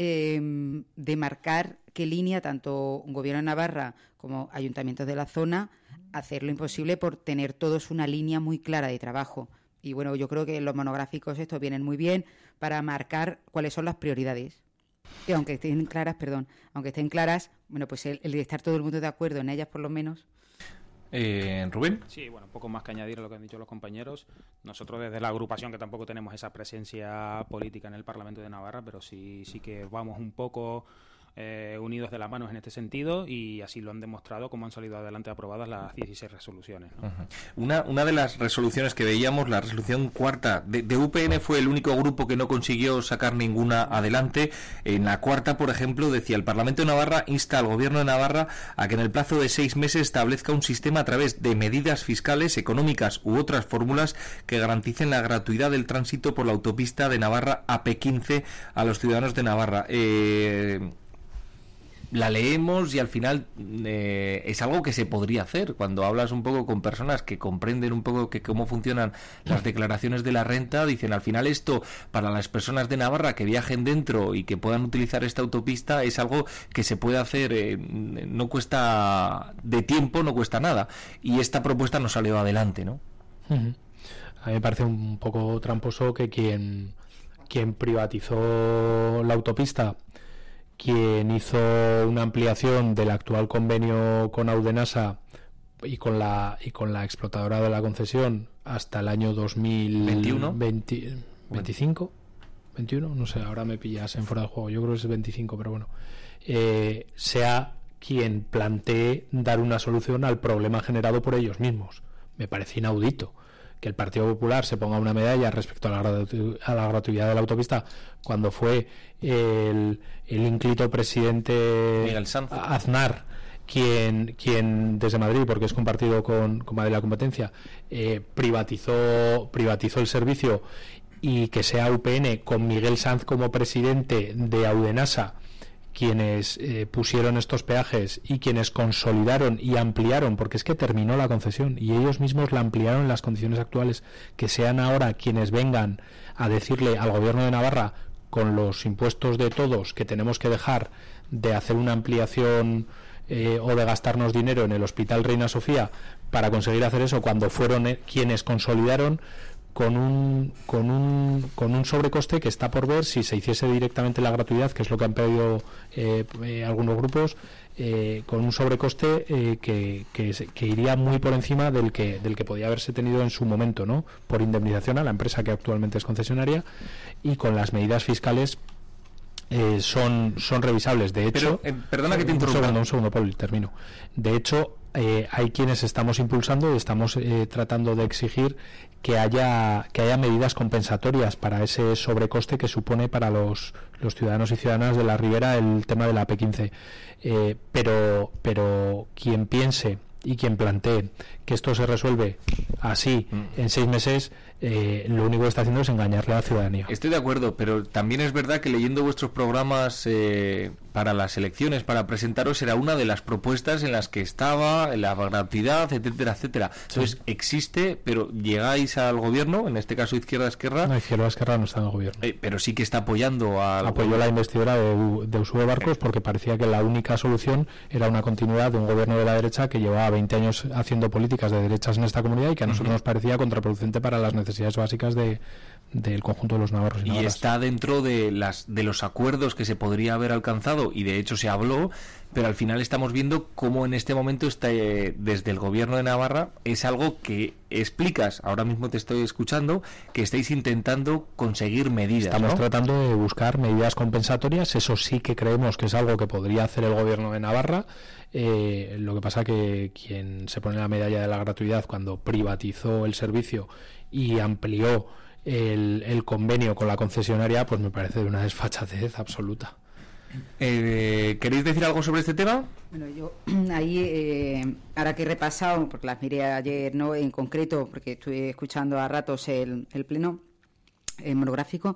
de marcar qué línea, tanto un Gobierno de Navarra como ayuntamientos de la zona, hacer lo imposible por tener todos una línea muy clara de trabajo. Y bueno, yo creo que los monográficos estos vienen muy bien para marcar cuáles son las prioridades. Y aunque estén claras, bueno, pues el de estar todo el mundo de acuerdo en ellas, por lo menos. Rubén. Sí, bueno, un poco más que añadir a lo que han dicho los compañeros. Nosotros desde la agrupación, que tampoco tenemos esa presencia política en el Parlamento de Navarra, pero sí que vamos un poco unidos de las manos en este sentido, y así lo han demostrado como han salido adelante aprobadas las 16 resoluciones, ¿no? Una de las resoluciones que veíamos, la resolución cuarta de UPN, fue el único grupo que no consiguió sacar ninguna adelante. En la cuarta, por ejemplo, decía: el Parlamento de Navarra insta al Gobierno de Navarra a que en el plazo de 6 meses establezca un sistema a través de medidas fiscales, económicas u otras fórmulas que garanticen la gratuidad del tránsito por la autopista de Navarra AP15 a los ciudadanos de Navarra. La leemos y al final es algo que se podría hacer. Cuando hablas un poco con personas que comprenden un poco cómo funcionan las declaraciones de la renta, dicen: al final esto, para las personas de Navarra que viajen dentro y que puedan utilizar esta autopista, es algo que se puede hacer, no cuesta de tiempo, no cuesta nada, y esta propuesta no salió adelante, ¿no? A mí me parece un poco tramposo que quien quien privatizó la autopista, quien hizo una ampliación del actual convenio con Audenasa y con la explotadora de la concesión hasta el año 2021, 25, 21, no sé, ahora me pillas en fuera de juego, yo creo que es 25, pero bueno, sea quien plantee dar una solución al problema generado por ellos mismos. Me parece inaudito que el Partido Popular se ponga una medalla respecto a la gratuidad de la autopista cuando fue el ínclito presidente Miguel Sanz Aznar quien desde Madrid, porque es compartido con Madrid la competencia, privatizó el servicio, y que sea UPN con Miguel Sanz como presidente de Audenasa quienes pusieron estos peajes y quienes consolidaron y ampliaron, porque es que terminó la concesión y ellos mismos la ampliaron en las condiciones actuales, que sean ahora quienes vengan a decirle al gobierno de Navarra, con los impuestos de todos, que tenemos que dejar de hacer una ampliación o de gastarnos dinero en el Hospital Reina Sofía para conseguir hacer eso, cuando fueron quienes consolidaron, con un sobrecoste que está por ver si se hiciese directamente la gratuidad, que es lo que han pedido algunos grupos, con un sobrecoste que iría muy por encima del que podía haberse tenido en su momento, ¿no?, por indemnización a la empresa que actualmente es concesionaria, y con las medidas fiscales son revisables. De hecho, perdona que te interrumpa. Un segundo, Paul, termino. De hecho, hay quienes estamos impulsando y estamos tratando de exigir que haya medidas compensatorias para ese sobrecoste que supone para los ciudadanos y ciudadanas de la Ribera el tema de la AP15. Pero quien piense y quien plantee que esto se resuelve así en 6 meses, lo único que está haciendo es engañarle a la ciudadanía. Estoy de acuerdo, pero también es verdad que leyendo vuestros programas para las elecciones, para presentaros, era una de las propuestas en las que estaba la gratuidad, etcétera, etcétera. Entonces, existe, pero llegáis al gobierno, en este caso Izquierda-Esquerra. No, Izquierda-Esquerra no está en el gobierno. Pero sí que está apoyando al Apoyó la investidura de Usuo Barcos porque parecía que la única solución era una continuidad de un gobierno de la derecha que llevaba 20 años haciendo políticas de derechas en esta comunidad y que a nosotros nos parecía contraproducente para las necesidades básicas del conjunto de los navarros y navarras. Está dentro de los acuerdos que se podría haber alcanzado, y de hecho se habló, pero al final estamos viendo cómo en este momento está, desde el gobierno de Navarra, es algo que explicas, ahora mismo te estoy escuchando, que estáis intentando conseguir medidas. Estamos ¿no? tratando de buscar medidas compensatorias, eso sí que creemos que es algo que podría hacer el gobierno de Navarra. Lo que pasa que quien se pone la medalla de la gratuidad cuando privatizó el servicio y amplió el convenio con la concesionaria, pues me parece de una desfachatez absoluta. ¿Queréis decir algo sobre este tema? Bueno, yo ahí, ahora que he repasado, porque las miré ayer, no en concreto, porque estuve escuchando a ratos el pleno monográfico,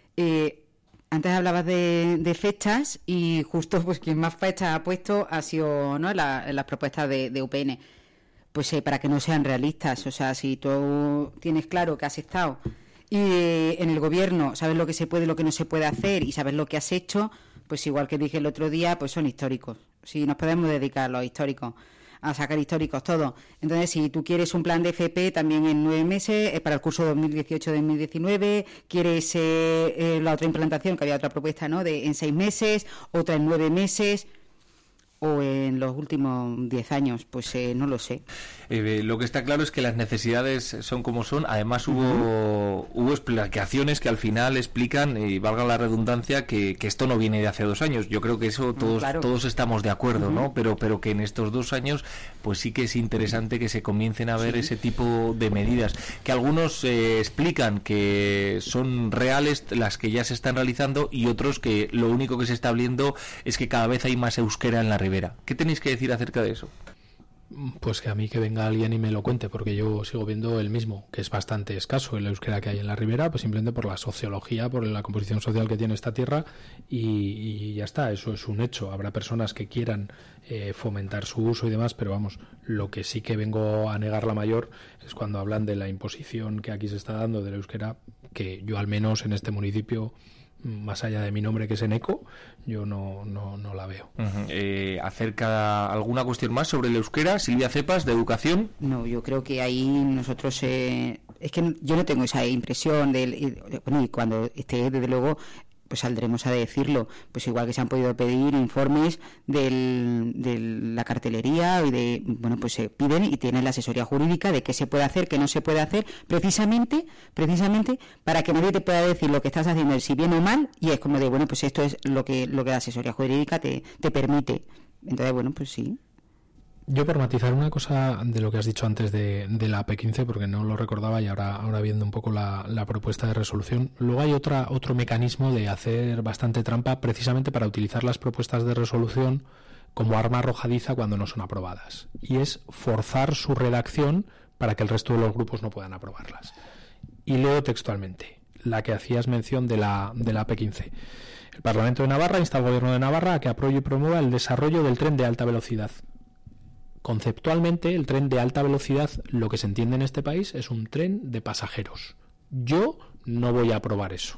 antes hablabas de fechas y justo pues quien más fechas ha puesto ha sido, ¿no?, las propuestas de UPN. Pues para que no sean realistas, o sea, si tú tienes claro que has estado y en el gobierno sabes lo que se puede y lo que no se puede hacer y sabes lo que has hecho, pues igual que dije el otro día, pues son históricos. Si nos podemos dedicar a los históricos, a sacar históricos todos. Entonces, si tú quieres un plan de FP también en 9 meses, para el curso 2018-2019, quieres la otra implantación, que había otra propuesta, ¿no?, en 6 meses, otra en 9 meses, o en los últimos 10 años, pues no lo sé. Lo que está claro es que las necesidades son como son. Además hubo explicaciones que al final explican, y valga la redundancia, que esto no viene de hace 2 años. Yo creo que eso todos estamos de acuerdo, ¿no? Pero que en estos 2 años pues sí que es interesante que se comiencen a ver ese tipo de medidas, que algunos explican que son reales las que ya se están realizando, y otros que lo único que se está viendo es que cada vez hay más euskera en la Ribera. ¿Qué tenéis que decir acerca de eso? Pues que a mí que venga alguien y me lo cuente, porque yo sigo viendo el mismo, que es bastante escaso el euskera que hay en la Ribera, pues simplemente por la sociología, por la composición social que tiene esta tierra, y ya está, eso es un hecho. Habrá personas que quieran fomentar su uso y demás, pero vamos, lo que sí que vengo a negar la mayor es cuando hablan de la imposición que aquí se está dando del euskera, que yo al menos en este municipio más allá de mi nombre, que es Eneco, yo no la veo. ¿Acerca alguna cuestión más sobre el euskera? Silvia Cepas, de Educación. No, yo creo que ahí nosotros... es que yo no tengo esa impresión y cuando esté, desde luego, pues saldremos a decirlo. Pues igual que se han podido pedir informes de la cartelería y de... Bueno, pues se piden y tienen la asesoría jurídica de qué se puede hacer, qué no se puede hacer, precisamente para que nadie te pueda decir lo que estás haciendo es si bien o mal, y es como de, bueno, pues esto es lo que la asesoría jurídica te permite. Entonces, bueno, pues sí. Yo, por matizar una cosa de lo que has dicho antes de la AP15, porque no lo recordaba y ahora viendo un poco la propuesta de resolución, luego hay otro mecanismo de hacer bastante trampa precisamente para utilizar las propuestas de resolución como arma arrojadiza cuando no son aprobadas, y es forzar su redacción para que el resto de los grupos no puedan aprobarlas. Y leo textualmente la que hacías mención de la AP15. El Parlamento de Navarra insta al Gobierno de Navarra a que apruebe y promueva el desarrollo del tren de alta velocidad. Conceptualmente, el tren de alta velocidad, lo que se entiende en este país, es un tren de pasajeros. Yo no voy a aprobar eso.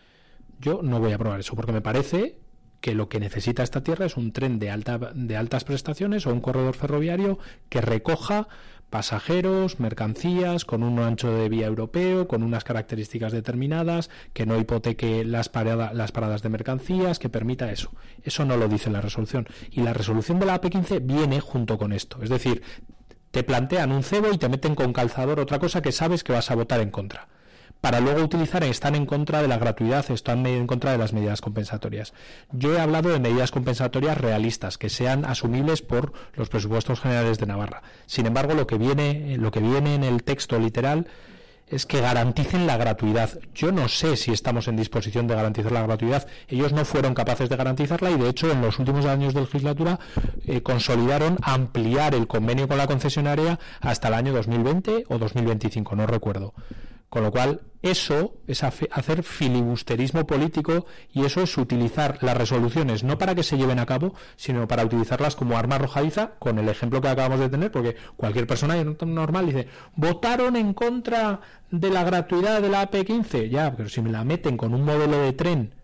Porque me parece que lo que necesita esta tierra es un tren de altas prestaciones o un corredor ferroviario que recoja pasajeros, mercancías, con un ancho de vía europeo, con unas características determinadas, que no hipoteque las paradas de mercancías, que permita eso. Eso no lo dice la resolución. Y la resolución de la AP15 viene junto con esto. Es decir, te plantean un cebo y te meten con calzador otra cosa que sabes que vas a votar en contra, para luego están en contra de la gratuidad, están en contra de las medidas compensatorias. Yo he hablado de medidas compensatorias realistas, que sean asumibles por los presupuestos generales de Navarra. Sin embargo, lo que viene en el texto literal es que garanticen la gratuidad. Yo no sé si estamos en disposición de garantizar la gratuidad. Ellos no fueron capaces de garantizarla y, de hecho, en los últimos años de legislatura consolidaron ampliar el convenio con la concesionaria hasta el año 2020 o 2025, no recuerdo. Con lo cual, eso es hacer filibusterismo político, y eso es utilizar las resoluciones no para que se lleven a cabo, sino para utilizarlas como arma arrojadiza, con el ejemplo que acabamos de tener, porque cualquier persona normal dice, votaron en contra de la gratuidad de la AP15, ya, pero si me la meten con un modelo de tren,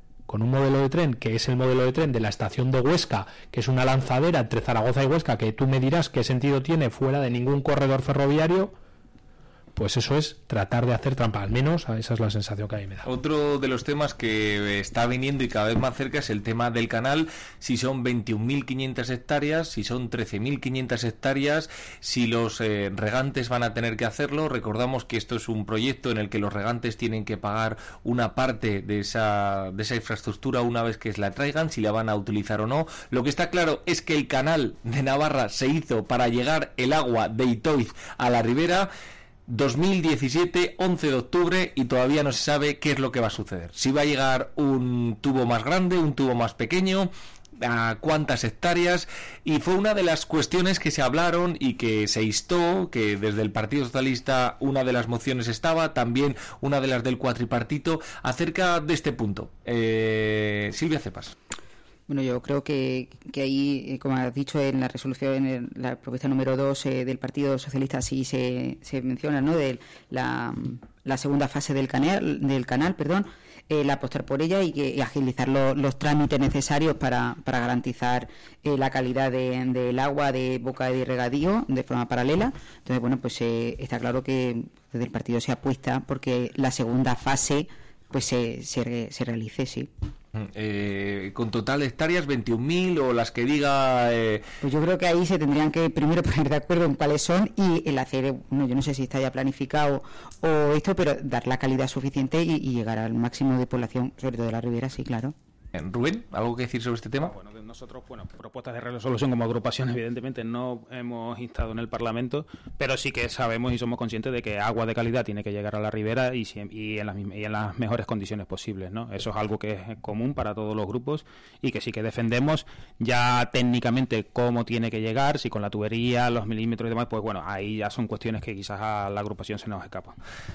que es el modelo de tren de la estación de Huesca, que es una lanzadera entre Zaragoza y Huesca, que tú me dirás qué sentido tiene fuera de ningún corredor ferroviario, pues eso es tratar de hacer trampa, al menos esa es la sensación que a mí me da. Otro de los temas que está viniendo y cada vez más cerca es el tema del canal, si son 21.500 hectáreas, si son 13.500 hectáreas, si los regantes van a tener que hacerlo. Recordamos que esto es un proyecto en el que los regantes tienen que pagar una parte de esa infraestructura una vez que la traigan, si la van a utilizar o no. Lo que está claro es que el canal de Navarra se hizo para llegar el agua de Itoiz a la ribera. 2017, 11 de octubre, y todavía no se sabe qué es lo que va a suceder. Si va a llegar un tubo más grande, un tubo más pequeño, a cuántas hectáreas, y fue una de las cuestiones que se hablaron y que se instó, que desde el Partido Socialista una de las mociones estaba, también una de las del cuatripartito, acerca de este punto. Silvia Cepas. Bueno, yo creo que ahí, como has dicho en la resolución, en la propuesta número 2 del Partido Socialista, sí se menciona, ¿no?, de la segunda fase del canal, la apostar por ella y agilizar los trámites necesarios para garantizar la calidad del agua de boca de regadío de forma paralela. Entonces, bueno, pues está claro que desde el partido se apuesta porque la segunda fase pues se realice, sí. Con total hectáreas, 21.000 o las que diga... Pues yo creo que ahí se tendrían que primero poner de acuerdo en cuáles son y el hacer, yo no sé si está ya planificado o esto, pero dar la calidad suficiente y llegar al máximo de población, sobre todo de la ribera, sí, claro. Rubén, ¿algo que decir sobre este tema? Bueno, nosotros, propuestas de resolución como agrupación, evidentemente no hemos instado en el Parlamento, pero sí que sabemos y somos conscientes de que agua de calidad tiene que llegar a la ribera y en las mejores condiciones posibles, ¿no? Eso es algo que es común para todos los grupos y que sí que defendemos. Ya técnicamente cómo tiene que llegar, si con la tubería, los milímetros y demás, pues bueno, ahí ya son cuestiones que quizás a la agrupación se nos escapan.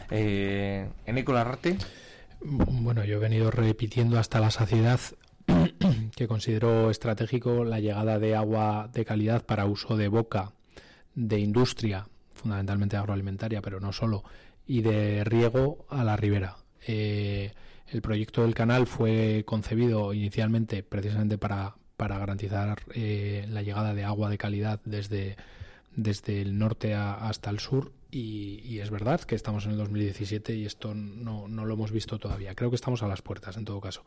Eneco Larrarte. Bueno, yo he venido repitiendo hasta la saciedad que considero estratégico la llegada de agua de calidad para uso de boca, de industria, fundamentalmente agroalimentaria, pero no solo, y de riego a la ribera. el proyecto del canal fue concebido inicialmente precisamente para garantizar la llegada de agua de calidad desde el norte hasta el sur, y es verdad que estamos en el 2017 y esto no lo hemos visto todavía. Creo que estamos a las puertas, en todo caso.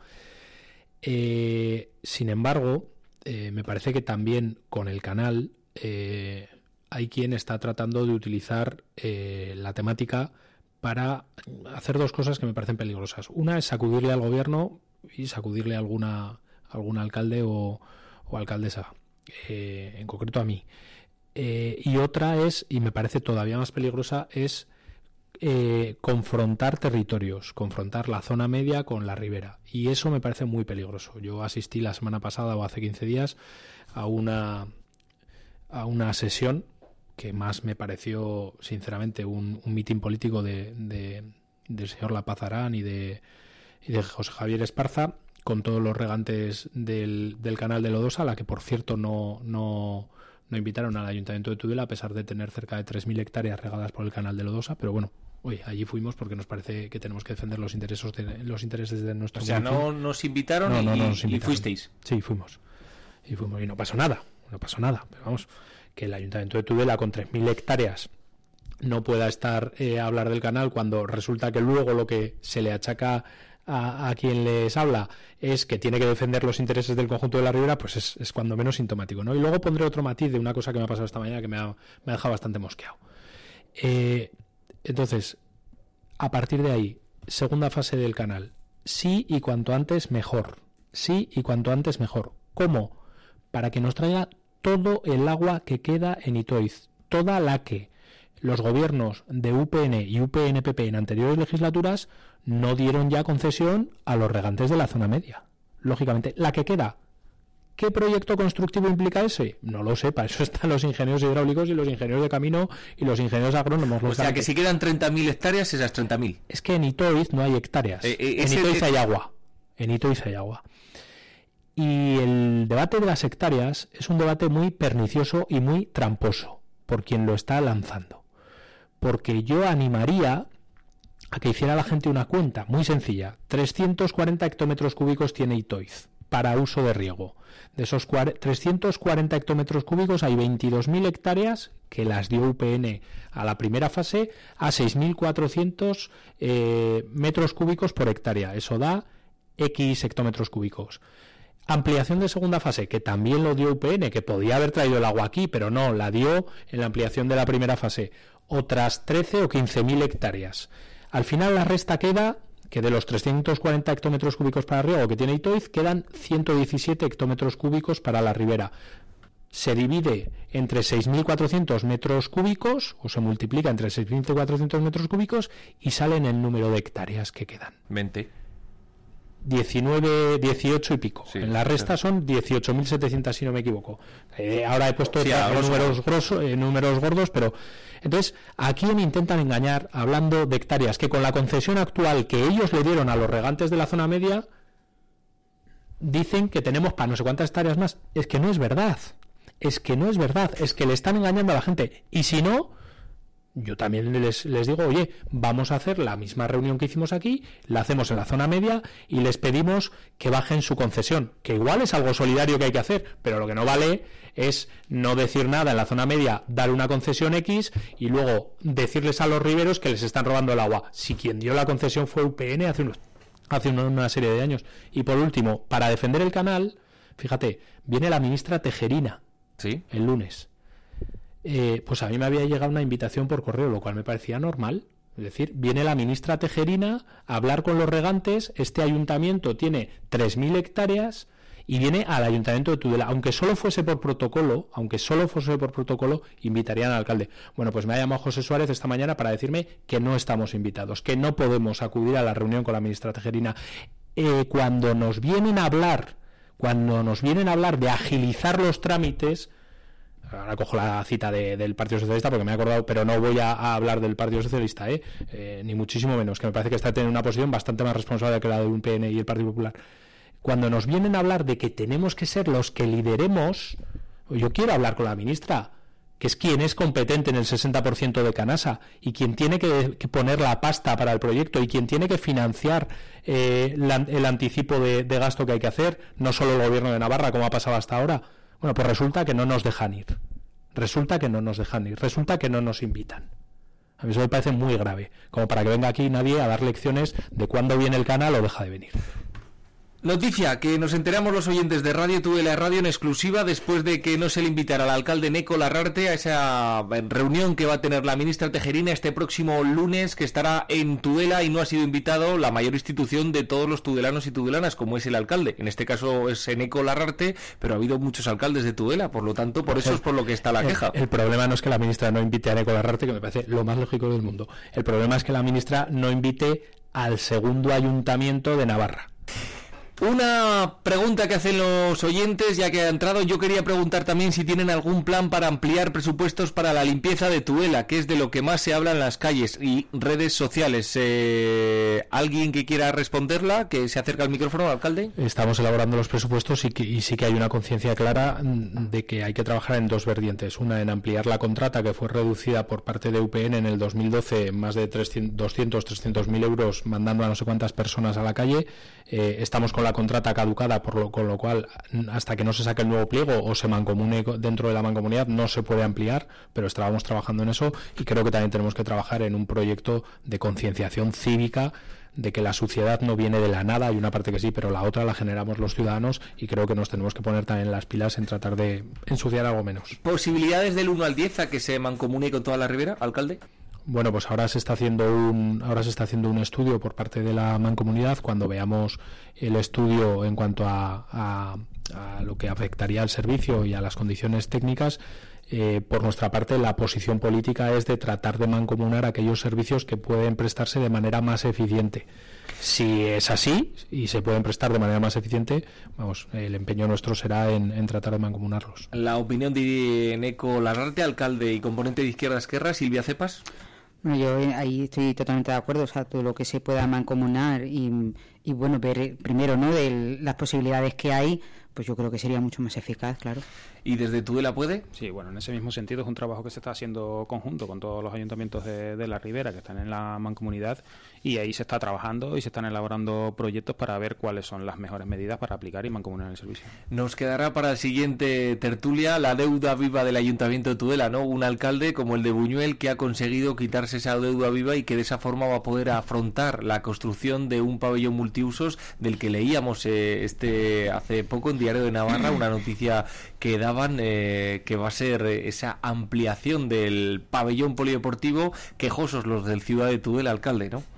Sin embargo, me parece que también con el canal hay quien está tratando de utilizar la temática para hacer dos cosas que me parecen peligrosas. Una es sacudirle al gobierno y sacudirle a algún alcalde o alcaldesa, en concreto a mí. Y otra es, y me parece todavía más peligrosa, es confrontar territorios, confrontar la zona media con la ribera. Y eso me parece muy peligroso. Yo asistí la semana pasada o hace 15 días a una sesión que más me pareció, sinceramente, un mitin político del señor La Paz Arán y de José Javier Esparza, con todos los regantes del canal de Lodosa, a la que, por cierto, no invitaron al Ayuntamiento de Tudela, a pesar de tener cerca de 3.000 hectáreas regadas por el canal de Lodosa. Pero bueno, allí fuimos porque nos parece que tenemos que defender los intereses de nuestro municipio. No nos invitaron y fuisteis. Sí, fuimos. Y no pasó nada. Pero vamos, que el Ayuntamiento de Tudela con 3.000 hectáreas no pueda estar a hablar del canal cuando resulta que luego lo que se le achaca a quien les habla es que tiene que defender los intereses del conjunto de la ribera, pues es cuando menos sintomático, ¿no? Y luego pondré otro matiz de una cosa que me ha pasado esta mañana que me ha dejado bastante mosqueado. Entonces, a partir de ahí, segunda fase del canal, sí y cuanto antes mejor. ¿Cómo? Para que nos traiga todo el agua que queda en Itoiz, toda la que los gobiernos de UPN y UPNPP en anteriores legislaturas no dieron ya concesión a los regantes de la zona media. Lógicamente, la que queda. ¿Qué proyecto constructivo implica ese? No lo sé, para eso están los ingenieros hidráulicos y los ingenieros de camino y los ingenieros agrónomos. O sea, que si quedan 30.000 hectáreas, esas 30.000. Es que en Itoiz no hay hectáreas. En Itoiz hay agua. Y el debate de las hectáreas es un debate muy pernicioso y muy tramposo por quien lo está lanzando. Porque yo animaría a que hiciera la gente una cuenta muy sencilla. 340 hectómetros cúbicos tiene Itoiz para uso de riego. De esos 340 hectómetros cúbicos hay 22.000 hectáreas que las dio UPN a la primera fase a 6.400 metros cúbicos por hectárea. Eso da X hectómetros cúbicos. Ampliación de segunda fase, que también lo dio UPN, que podía haber traído el agua aquí, pero no, la dio en la ampliación de la primera fase. Otras 13 o 15.000 hectáreas. Al final la resta queda que de los 340 hectómetros cúbicos para riego que tiene Itoiz, quedan 117 hectómetros cúbicos para la ribera. Se divide entre 6.400 metros cúbicos, o se multiplica entre 6.400 metros cúbicos, y sale en el número de hectáreas que quedan. 18 y pico. Sí, en la resta son 18.700, si no me equivoco. Ahora he puesto números gordos, pero entonces ¿a quién intentan engañar hablando de hectáreas que con la concesión actual que ellos le dieron a los regantes de la zona media dicen que tenemos para no sé cuántas hectáreas más? Es que no es verdad. Es que le están engañando a la gente. Y si no, yo también les digo, oye, vamos a hacer la misma reunión que hicimos aquí, la hacemos en la zona media y les pedimos que bajen su concesión, que igual es algo solidario que hay que hacer, pero lo que no vale es no decir nada en la zona media, dar una concesión X y luego decirles a los riberos que les están robando el agua. Si quien dio la concesión fue UPN hace una serie de años. Y por último, para defender el canal, fíjate, viene la ministra Tejerina, ¿sí?, el lunes. Pues a mí me había llegado una invitación por correo, lo cual me parecía normal. Es decir, viene la ministra Tejerina a hablar con los regantes. Este ayuntamiento tiene 3.000 hectáreas y viene al ayuntamiento de Tudela. Aunque solo fuese por protocolo, invitarían al alcalde. Bueno, pues me ha llamado José Suárez esta mañana para decirme que no estamos invitados, que no podemos acudir a la reunión con la ministra Tejerina. Cuando nos vienen a hablar de agilizar los trámites. Ahora cojo la cita del Partido Socialista porque me he acordado, pero no voy a hablar del Partido Socialista, ni muchísimo menos, que me parece que está teniendo una posición bastante más responsable que la de UPN y el Partido Popular. Cuando nos vienen a hablar de que tenemos que ser los que lideremos, yo quiero hablar con la ministra, que es quien es competente en el 60% de Canasa y quien tiene que poner la pasta para el proyecto y quien tiene que financiar el anticipo de gasto que hay que hacer, no solo el Gobierno de Navarra, como ha pasado hasta ahora. Bueno, pues resulta que no nos dejan ir. Resulta que no nos invitan. A mí eso me parece muy grave, como para que venga aquí nadie a dar lecciones de cuándo viene el canal o deja de venir. Noticia que nos enteramos los oyentes de Radio Tudela Radio en exclusiva después de que no se le invitara al alcalde Neco Larrarte a esa reunión que va a tener la ministra Tejerina este próximo lunes, que estará en Tudela, y no ha sido invitado la mayor institución de todos los tudelanos y tudelanas, como es el alcalde. En este caso es Neco Larrarte, pero ha habido muchos alcaldes de Tudela, por lo tanto, por eso es por lo que está la queja. El problema no es que la ministra no invite a Neco Larrarte, que me parece lo más lógico del mundo. El problema es que la ministra no invite al segundo ayuntamiento de Navarra. Una pregunta que hacen los oyentes, ya que ha entrado, yo quería preguntar también si tienen algún plan para ampliar presupuestos para la limpieza de Tudela, que es de lo que más se habla en las calles y redes sociales. ¿Alguien que quiera responderla, que se acerque al micrófono, alcalde? Estamos elaborando los presupuestos y sí que hay una conciencia clara de que hay que trabajar en dos vertientes. Una, en ampliar la contrata, que fue reducida por parte de UPN en el 2012 más de 300.000 euros, mandando a no sé cuántas personas a la calle. Estamos con la contrata caducada, con lo cual hasta que no se saque el nuevo pliego o se mancomune dentro de la mancomunidad no se puede ampliar, pero estábamos trabajando en eso, y creo que también tenemos que trabajar en un proyecto de concienciación cívica de que la suciedad no viene de la nada. Hay una parte que sí, pero la otra la generamos los ciudadanos, y creo que nos tenemos que poner también las pilas en tratar de ensuciar algo menos. ¿Posibilidades del 1 al 10 a que se mancomune con toda la Ribera, alcalde? Bueno, pues ahora se está haciendo un estudio por parte de la mancomunidad. Cuando veamos el estudio en cuanto a lo que afectaría al servicio y a las condiciones técnicas, por nuestra parte la posición política es de tratar de mancomunar aquellos servicios que pueden prestarse de manera más eficiente. Si es así y se pueden prestar de manera más eficiente, vamos, el empeño nuestro será en tratar de mancomunarlos. La opinión de Neco Larrarte, alcalde y componente de Izquierda Esquerra, Silvia Cepas. Bueno, yo ahí estoy totalmente de acuerdo, o sea, todo lo que se pueda mancomunar y bueno, ver primero, ¿no?, de las posibilidades que hay, pues yo creo que sería mucho más eficaz, claro. ¿Y desde Tudela puede? Sí, bueno, en ese mismo sentido es un trabajo que se está haciendo conjunto con todos los ayuntamientos de la Ribera que están en la mancomunidad, y ahí se está trabajando y se están elaborando proyectos para ver cuáles son las mejores medidas para aplicar y mancomunar el servicio. Nos quedará para la siguiente tertulia la deuda viva del Ayuntamiento de Tudela, ¿no? Un alcalde como el de Buñuel que ha conseguido quitarse esa deuda viva y que de esa forma va a poder afrontar la construcción de un pabellón multiusos del que leíamos hace poco en Diario de Navarra, una noticia que daban que va a ser esa ampliación del pabellón polideportivo. Quejosos los del Ciudad de Tudela, alcalde, ¿no?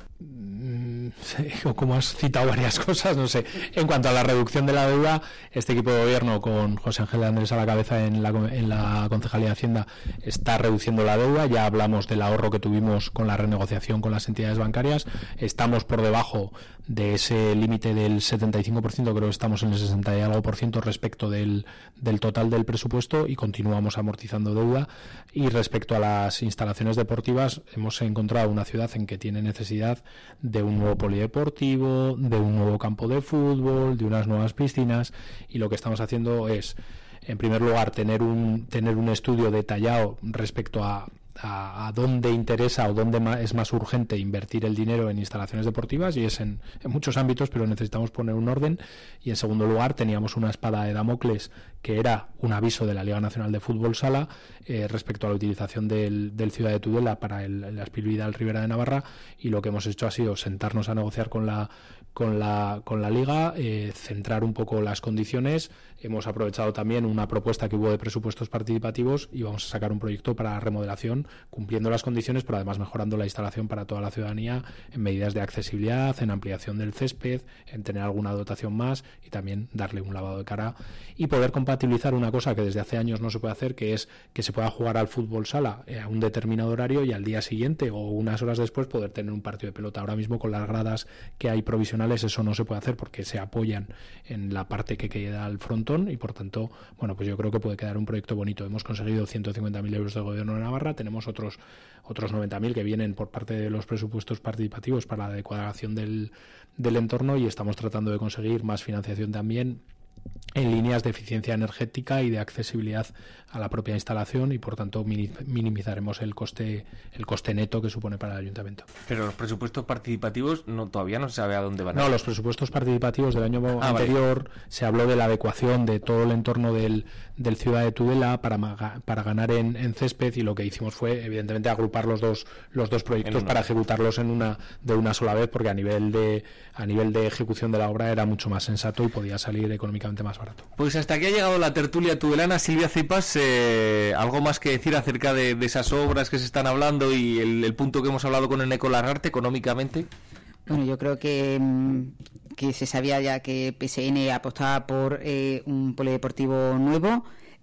O como has citado varias cosas, no sé. En cuanto a la reducción de la deuda, este equipo de gobierno con José Ángel Andrés a la cabeza en la Concejalía de Hacienda está reduciendo la deuda. Ya hablamos del ahorro que tuvimos con la renegociación con las entidades bancarias. Estamos por debajo de ese límite del 75%, creo que estamos en el 60 y algo por ciento respecto del total del presupuesto, y continuamos amortizando deuda. Y respecto a las instalaciones deportivas, hemos encontrado una ciudad en que tiene necesidad de un nuevo polideportivo, de un nuevo campo de fútbol, de unas nuevas piscinas, y lo que estamos haciendo es, en primer lugar, tener un estudio detallado respecto a dónde interesa o dónde es más urgente invertir el dinero en instalaciones deportivas, y es en muchos ámbitos, pero necesitamos poner un orden. Y en segundo lugar, teníamos una espada de Damocles que era un aviso de la Liga Nacional de Fútbol Sala respecto a la utilización del Ciudad de Tudela para el Aspirvidal Ribera de Navarra, y lo que hemos hecho ha sido sentarnos a negociar con la Liga, centrar un poco las condiciones. Hemos aprovechado también una propuesta que hubo de presupuestos participativos y vamos a sacar un proyecto para remodelación cumpliendo las condiciones, pero además mejorando la instalación para toda la ciudadanía en medidas de accesibilidad, en ampliación del césped, en tener alguna dotación más y también darle un lavado de cara y poder compatibilizar una cosa que desde hace años no se puede hacer, que es que se pueda jugar al fútbol sala a un determinado horario y al día siguiente o unas horas después poder tener un partido de pelota. Ahora mismo con las gradas que hay provisionales eso no se puede hacer porque se apoyan en la parte que queda al frontón, y por tanto, bueno, pues yo creo que puede quedar un proyecto bonito. Hemos conseguido 150.000 euros del Gobierno de Navarra, tenemos otros 90.000 que vienen por parte de los presupuestos participativos para la adecuación del entorno, y estamos tratando de conseguir más financiación también en líneas de eficiencia energética y de accesibilidad a la propia instalación, y por tanto minimizaremos el coste neto que supone para el ayuntamiento. Pero los presupuestos participativos todavía no se sabe a dónde van a ir. No, los presupuestos participativos del año anterior se habló de la adecuación de todo el entorno del Ciudad de Tudela para ganar en césped, y lo que hicimos fue evidentemente agrupar los dos proyectos para ejecutarlos de una sola vez, porque a nivel de ejecución de la obra era mucho más sensato y podía salir económicamente más barato. Pues hasta aquí ha llegado la tertulia tudelana. Silvia Cipas, algo más que decir acerca de esas obras que se están hablando y el punto que hemos hablado con Eneco Larrarte económicamente. Bueno, yo creo que se sabía ya que PSN apostaba por un polideportivo nuevo.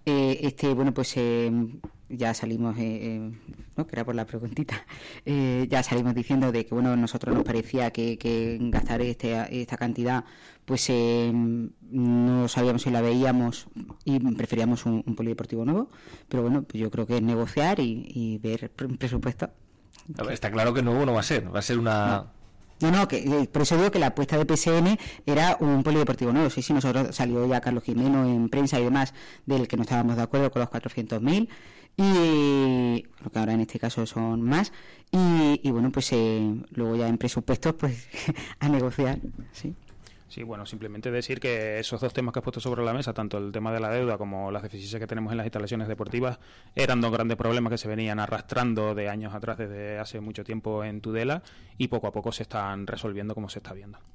Ya salimos, ¿no? Que era por la preguntita, ya salimos diciendo de que, bueno, nosotros nos parecía que gastar esta cantidad, pues no sabíamos si la veíamos y preferíamos un polideportivo nuevo, pero bueno, pues yo creo que es negociar y ver presupuesto. Está claro que nuevo no va a ser una... No, que por eso digo que la apuesta de PSN era un polideportivo nuevo. Sí, nosotros salió ya Carlos Jimeno en prensa y demás del que no estábamos de acuerdo con los 400.000 y lo que ahora en este caso son más y bueno, pues luego ya en presupuestos pues a negociar, sí. Sí, bueno, simplemente decir que esos dos temas que has puesto sobre la mesa, tanto el tema de la deuda como las deficiencias que tenemos en las instalaciones deportivas, eran dos grandes problemas que se venían arrastrando de años atrás, desde hace mucho tiempo en Tudela, y poco a poco se están resolviendo como se está viendo.